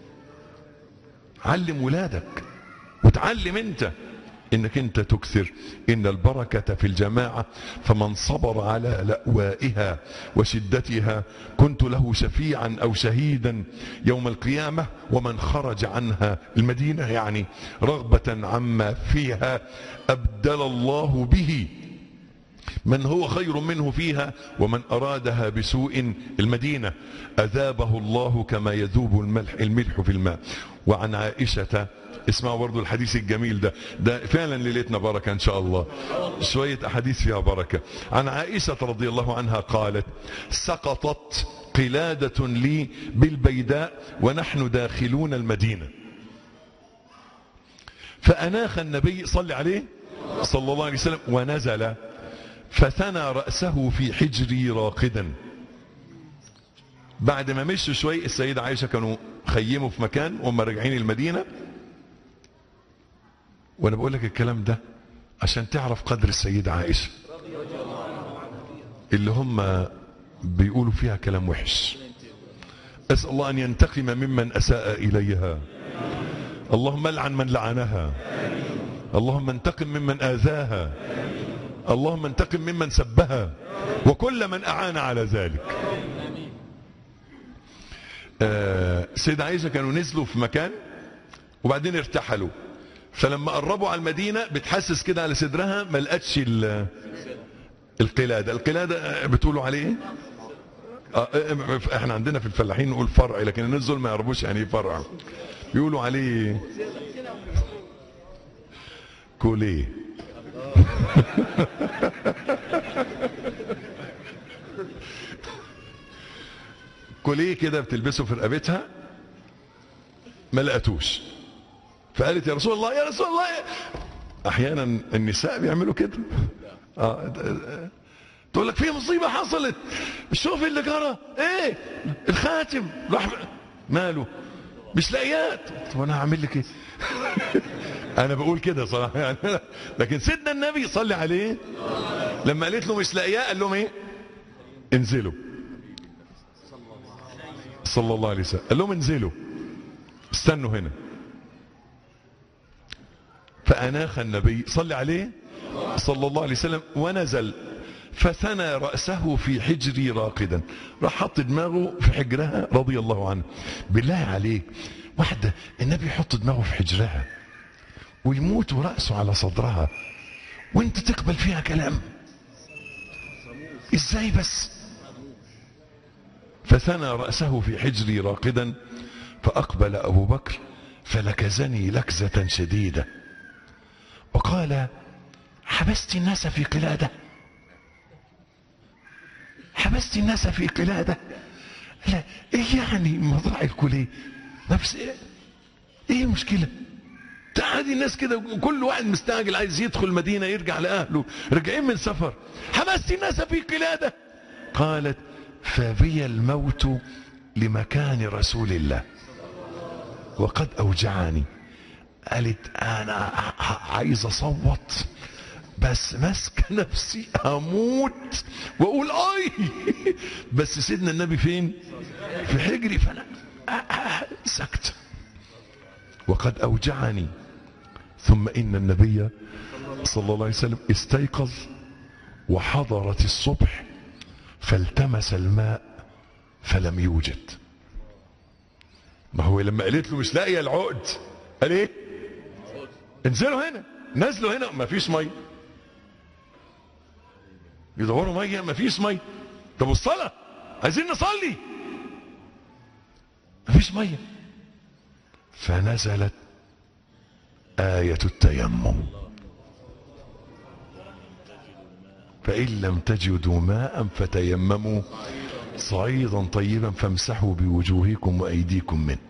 علم ولادك وتعلم انت انك انت تكثر. ان البركة في الجماعة، فمن صبر على لأوائها وشدتها كنت له شفيعا او شهيدا يوم القيامة. ومن خرج عنها المدينة يعني رغبة عما فيها أبدل الله به من هو خير منه فيها، ومن أرادها بسوء المدينة أذابه الله كما يذوب الملح في الماء. وعن عائشة، اسمعوا برضو الحديث الجميل ده فعلا ليلتنا بركة ان شاء الله، شوية احاديث فيها بركة. عن عائشة رضي الله عنها قالت: سقطت قلادة لي بالبيداء ونحن داخلون المدينة، فأناخ النبي صلى عليه صلى الله عليه وسلم ونزل فثنى رأسه في حجري راقدا. بعد ما مشوا شوي، السيدة عائشة كانوا خيموا في مكان وهم راجعين المدينة. وانا بقول لك الكلام ده عشان تعرف قدر السيدة عائشة اللي هم بيقولوا فيها كلام وحش. اسأل الله ان ينتقم ممن اساء اليها، اللهم العن من لعنها، اللهم انتقم ممن اذاها، اللهم انتقم ممن سبها وكل من اعان على ذلك. سيدة عائشة كانوا نزلوا في مكان وبعدين ارتحلوا، فلما قربوا على المدينة بتحسس كده على صدرها ما لقتش القلادة. القلادة بتقولوا عليه احنا عندنا في الفلاحين نقول فرع، لكن الناس دول ما يعرفوش يعني ايه فرع، بيقولوا عليه كوليه. كوليه كده بتلبسه في رقبتها، ما لقتوش، فقالت: يا رسول الله يا رسول الله. احيانا النساء بيعملوا كده، تقول لك في مصيبه حصلت، شوف اللي جرى ايه، الخاتم راح ماله، مش لاقيات. طب انا هعمل لك ايه؟ انا بقول كده صراحه يعني. لكن سيدنا النبي صلى عليه لما قالت له مش لاقياه قال لهم ايه؟ انزلوا. صلى الله عليه وسلم قال لهم انزلوا، استنوا هنا. فأناخ النبي صلى عليه صلى الله عليه وسلم ونزل فثنى رأسه في حجري راقدا، راح حط دماغه في حجرها رضي الله عنه. بالله عليك، واحدة النبي يحط دماغه في حجرها ويموت ورأسه على صدرها وانت تقبل فيها كلام؟ ازاي بس؟ فثنى رأسه في حجري راقدا، فأقبل أبو بكر فلكزني لكزة شديدة وقال: حبست الناس في قلادة؟ حبست الناس في قلادة؟ لا ايه يعني مضاع الكلية نفس ايه المشكلة؟ تعادي الناس كده، كل واحد مستعجل عايز يدخل المدينة يرجع لأهله، رجعين من سفر، حبست الناس في قلادة. قالت: فبي الموت لمكان رسول الله وقد أوجعني. قالت: أنا عايز أصوت بس ماسكة نفسي هموت وأقول أي، بس سيدنا النبي فين؟ في حجري، فأنا سكت. وقد أوجعني. ثم إن النبي صلى الله عليه وسلم استيقظ وحضرت الصبح فالتمس الماء فلم يوجد. ما هو لما قالت له مش لاقيه العقد قال ايه؟ انزلوا هنا. نزلوا هنا ما فيش ميه، يدوروا ميه ما فيش ميه. طب والصلاه عايزين نصلي ما فيش ميه. فنزلت آية التيمم: فإن لم تجدوا ماء فتيمموا صعيدا طيبا فامسحوا بوجوهكم وأيديكم منه.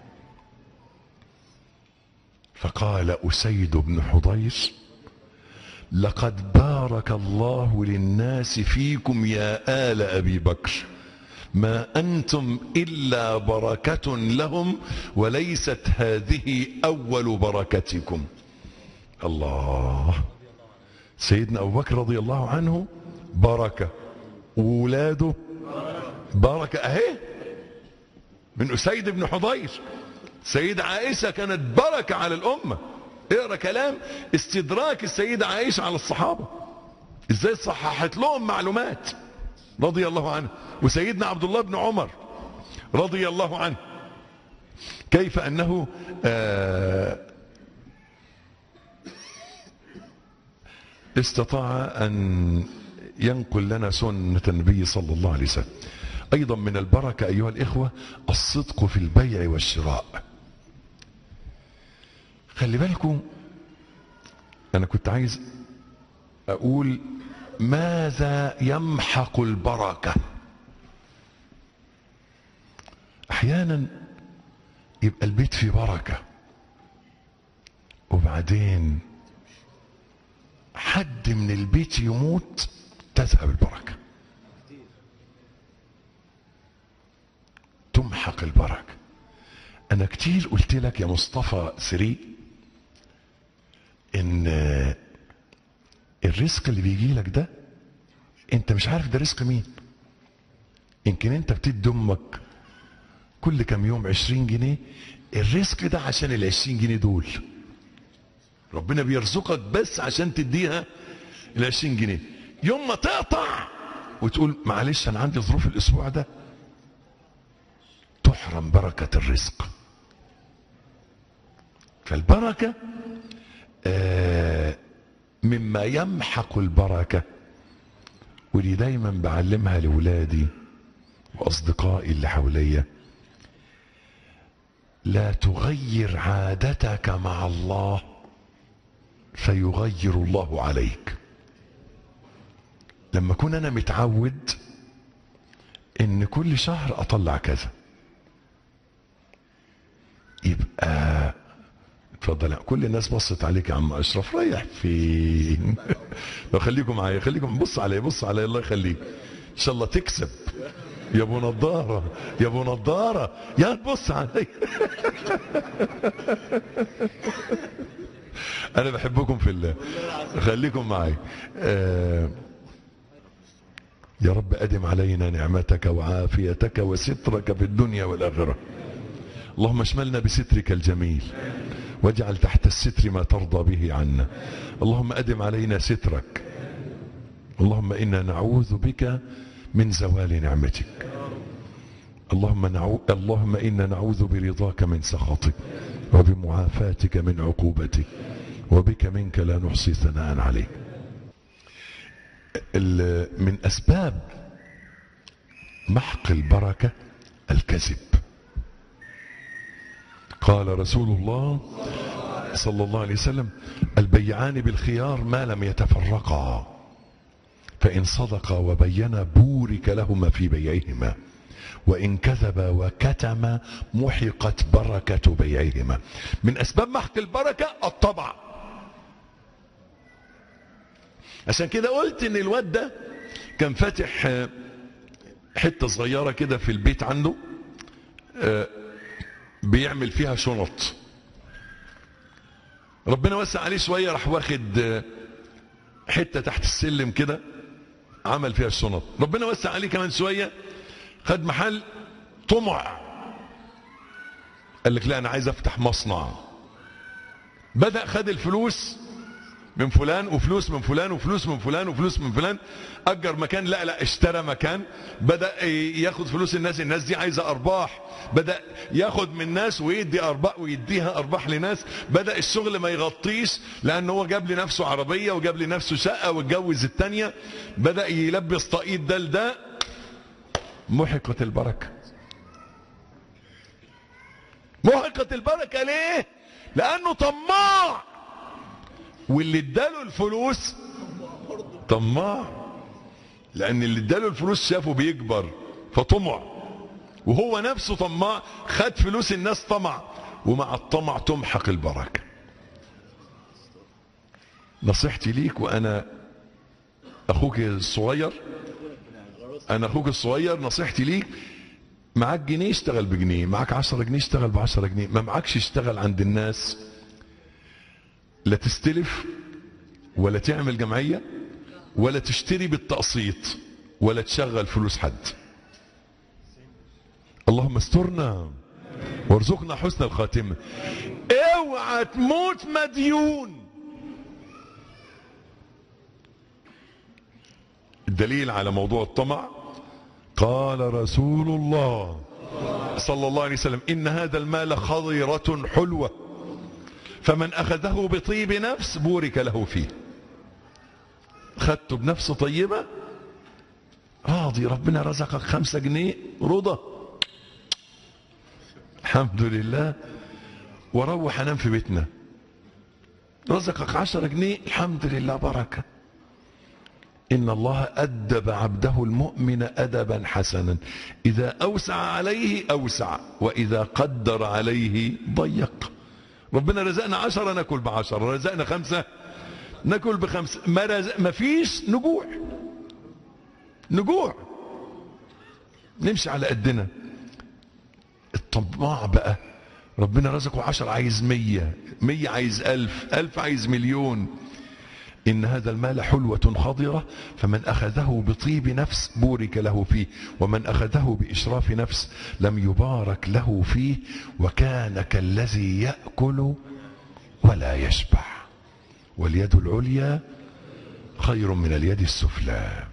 فقال أسيد بن حضير: لقد بارك الله للناس فيكم يا آل أبي بكر، ما أنتم إلا بركة لهم وليست هذه أول بركتكم. الله. سيدنا أبو بكر رضي الله عنه بركة، وولاده بركة اهي. من أسيد بن حضير، سيدة عائشة كانت بركة على الأمة. اقرأ كلام استدراك السيدة عائشة على الصحابة، ازاي صححت لهم معلومات رضي الله عنه. وسيدنا عبد الله بن عمر رضي الله عنه، كيف أنه استطاع أن ينقل لنا سنة النبي صلى الله عليه وسلم. أيضا من البركة أيها الإخوة الصدق في البيع والشراء. خلي بالكم، أنا كنت عايز أقول ماذا يمحق البركة. أحيانا يبقى البيت فيه بركة وبعدين حد من البيت يموت تذهب البركة، تمحق البركة. أنا كتير قلت لك يا مصطفى سري إن الرزق اللي بيجي لك ده أنت مش عارف ده رزق مين. يمكن أنت بتدي أمك كل كام يوم 20 جنيه، الرزق ده عشان ال 20 جنيه دول ربنا بيرزقك بس عشان تديها ال 20 جنيه. يوم ما تقطع وتقول معلش أنا عندي ظروف الأسبوع ده، تحرم بركة الرزق. فالبركة مما يمحق البركة، ودي دايما بعلمها لولادي وأصدقائي اللي حواليا. لا تغير عادتك مع الله فيغير الله عليك. لما أكون أنا متعود إن كل شهر أطلع كذا، يبقى اتفضل. كل الناس بصت عليك يا عم اشرف، رايح فين؟ لو خليكم معايا، خليكم بص علي بص علي، الله يخليك ان شاء الله تكسب يا ابو نضاره يا ابو نضاره، يا تبص علي. انا بحبكم في الله، خليكم معايا. يا رب ادم علينا نعمتك وعافيتك وسترك في الدنيا والاخره. اللهم اشملنا بسترك الجميل واجعل تحت الستر ما ترضى به عنا. اللهم أدم علينا سترك. اللهم إنا نعوذ بك من زوال نعمتك. اللهم إنا نعوذ برضاك من سخطك وبمعافاتك من عقوبتك وبك منك لا نحصي ثناء عليك. من أسباب محق البركة الكذب. قال رسول الله صلى الله عليه وسلم البيعان بالخيار ما لم يتفرقا، فإن صدقا وبينا بورك لهما في بيعهما، وإن كذبا وكتما محقت بركة بيعهما. من أسباب محق البركة الطبع. عشان كده قلت إن الواد ده كان فاتح حتة صغيرة كده في البيت عنده، بيعمل فيها شنط. ربنا وسع عليه شوية، راح واخد حتة تحت السلم كده عمل فيها الشنط. ربنا وسع عليه كمان شوية، خد محل. طمع، قال لك لا انا عايز افتح مصنع. بدأ خد الفلوس من فلان وفلوس من فلان وفلوس من فلان وفلوس من فلان، اجر مكان، لا اشترى مكان، بدأ ياخد فلوس الناس دي عايزة ارباح، بدأ ياخد من ناس ويدي ارباح ويديها ارباح لناس. بدأ الشغل ما يغطيش لان هو جاب لنفسه عربية وجاب لنفسه شقة واتجوز التانية، بدأ يلبس طاقية ده لده. محقت البركة. محقت البركة ليه؟ لانه طماع، واللي اداله الفلوس طماع، لان اللي اداله الفلوس شافه بيكبر فطمع، وهو نفسه طماع، خد فلوس الناس طمع، ومع الطمع تمحق البركة. نصيحتي ليك، وانا اخوك الصغير، نصيحتي ليك، معاك جنيه اشتغل بجنيه، معاك 10 جنيه اشتغل ب10 جنيه، ما معاكش اشتغل عند الناس. لا تستلف ولا تعمل جمعية ولا تشتري بالتقسيط ولا تشغل فلوس حد. اللهم استرنا وارزقنا حسن الخاتمة. اوعى تموت مديون. الدليل على موضوع الطمع قال رسول الله صلى الله عليه وسلم إن هذا المال خضرة حلوة فمن أخذه بطيب نفس بورك له فيه. خدته بنفس طيبة راضي، ربنا رزقك 5 جنيه رضا الحمد لله، وروح انام في بيتنا. رزقك 10 جنيه الحمد لله بركة. إن الله أدب عبده المؤمن أدبا حسنا، إذا أوسع عليه أوسع وإذا قدر عليه ضيق. ربنا رزقنا 10 ناكل ب10، رزقنا 5 ناكل ب5. ما فيش نجوع نمشي على قدنا. الطماع بقى ربنا رزقه 10 عايز 100 عايز 1000 عايز مليون. إن هذا المال حلوة خضرة فمن أخذه بطيب نفس بورك له فيه ومن أخذه بإشراف نفس لم يبارك له فيه وكان كالذي يأكل ولا يشبع. واليد العليا خير من اليد السفلى.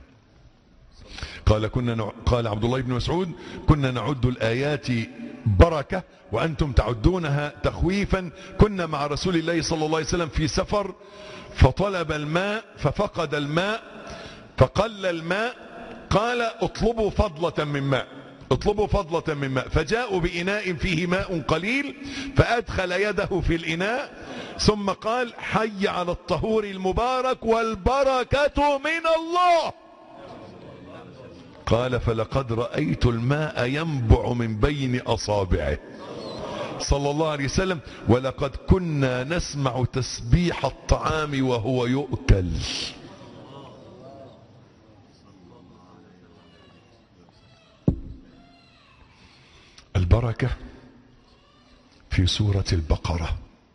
قال عبد الله بن مسعود كنا نعد الآيات بركة وأنتم تعدونها تخويفا. كنا مع رسول الله صلى الله عليه وسلم في سفر فطلب الماء ففقد الماء فقل الماء، قال اطلبوا فضلة من ماء فجاءوا بإناء فيه ماء قليل فأدخل يده في الإناء ثم قال حي على الطهور المبارك والبركة من الله. قال فلقد رأيت الماء ينبع من بين أصابعه صلى الله عليه وسلم ولقد كنا نسمع تسبيح الطعام وهو يؤكل. البركة في سورة البقرة.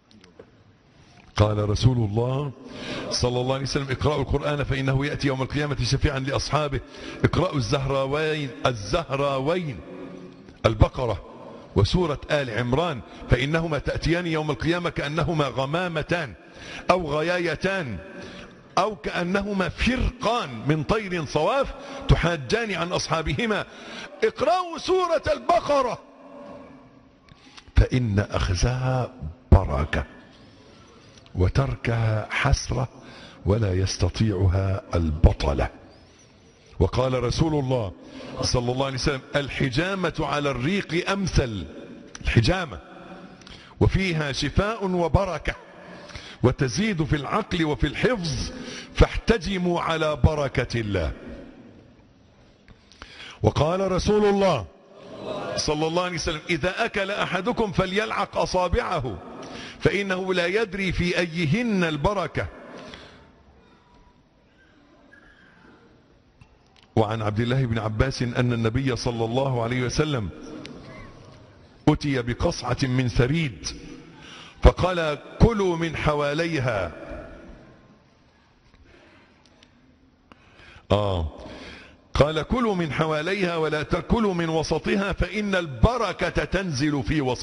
قال رسول الله صلى الله عليه وسلم اقرأوا القرآن فإنه يأتي يوم القيامة شفيعا لأصحابه. اقرأوا الزهراوين البقرة وسورة آل عمران فإنهما تأتيان يوم القيامة كأنهما غمامتان أو غيايتان أو كأنهما فرقان من طير صواف تحاجان عن أصحابهما. اقرأوا سورة البقرة فإن أخذها بركة وتركها حسرة ولا يستطيعها البطلة. وقال رسول الله صلى الله عليه وسلم الحجامة على الريق أمثل الحجامة وفيها شفاء وبركة وتزيد في العقل وفي الحفظ فاحتجموا على بركة الله. وقال رسول الله صلى الله عليه وسلم إذا أكل أحدكم فليلعق أصابعه فإنه لا يدري في أيهن البركة. وعن عبد الله بن عباس أن النبي صلى الله عليه وسلم أتي بقصعة من ثريد فقال كلوا من حواليها قال كلوا من حواليها ولا تأكلوا من وسطها فإن البركة تنزل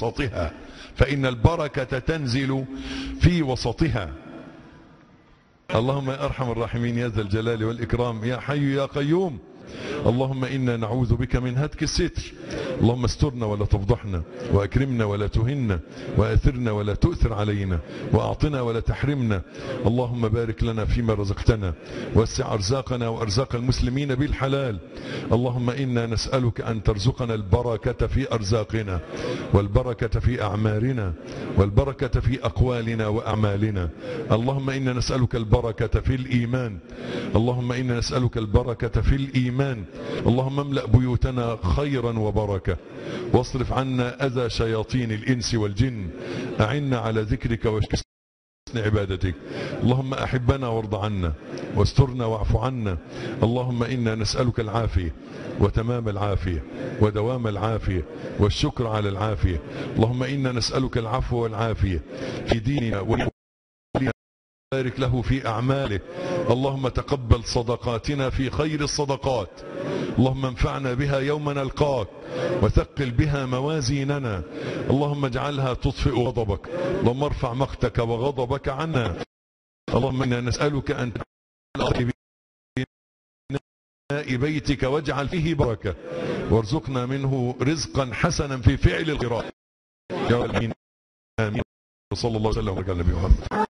في وسطها. اللهم يا أرحم الراحمين يا ذا الجلال والإكرام يا حي يا قيوم اللهم إنا نعوذ بك من هتك الستر. اللهم استرنا ولا تفضحنا وأكرمنا ولا تهنا وآثرنا ولا تؤثر علينا وأعطنا ولا تحرمنا. اللهم بارك لنا فيما رزقتنا وسع أرزاقنا وأرزاق المسلمين بالحلال. اللهم إنا نسألك أن ترزقنا البركة في أرزاقنا والبركة في أعمارنا والبركة في أقوالنا وأعمالنا. اللهم إنا نسألك البركة في الإيمان. اللهم إنا نسألك البركة في الإيمان. اللهم املأ بيوتنا خيرا وبركة واصرف عنا أذى شياطين الإنس والجن. أعنا على ذكرك وحسن عبادتك. اللهم أحبنا وارض عنا واسترنا واعف عنا. اللهم إنا نسألك العافية وتمام العافية ودوام العافية والشكر على العافية. اللهم إنا نسألك العفو والعافية في ديننا بارك له في أعماله. اللهم تقبل صدقاتنا في خير الصدقات. اللهم انفعنا بها يوم نلقاك وثقل بها موازيننا. اللهم اجعلها تطفئ غضبك. اللهم ارفع مقتك وغضبك عنا. اللهم إنا نسألك أن تجعل بناء بيتك واجعل فيه بركة، وارزقنا منه رزقا حسنا في فعل الخيرات يا رب. آمين. صلى الله وسلم وبارك على النبي محمد.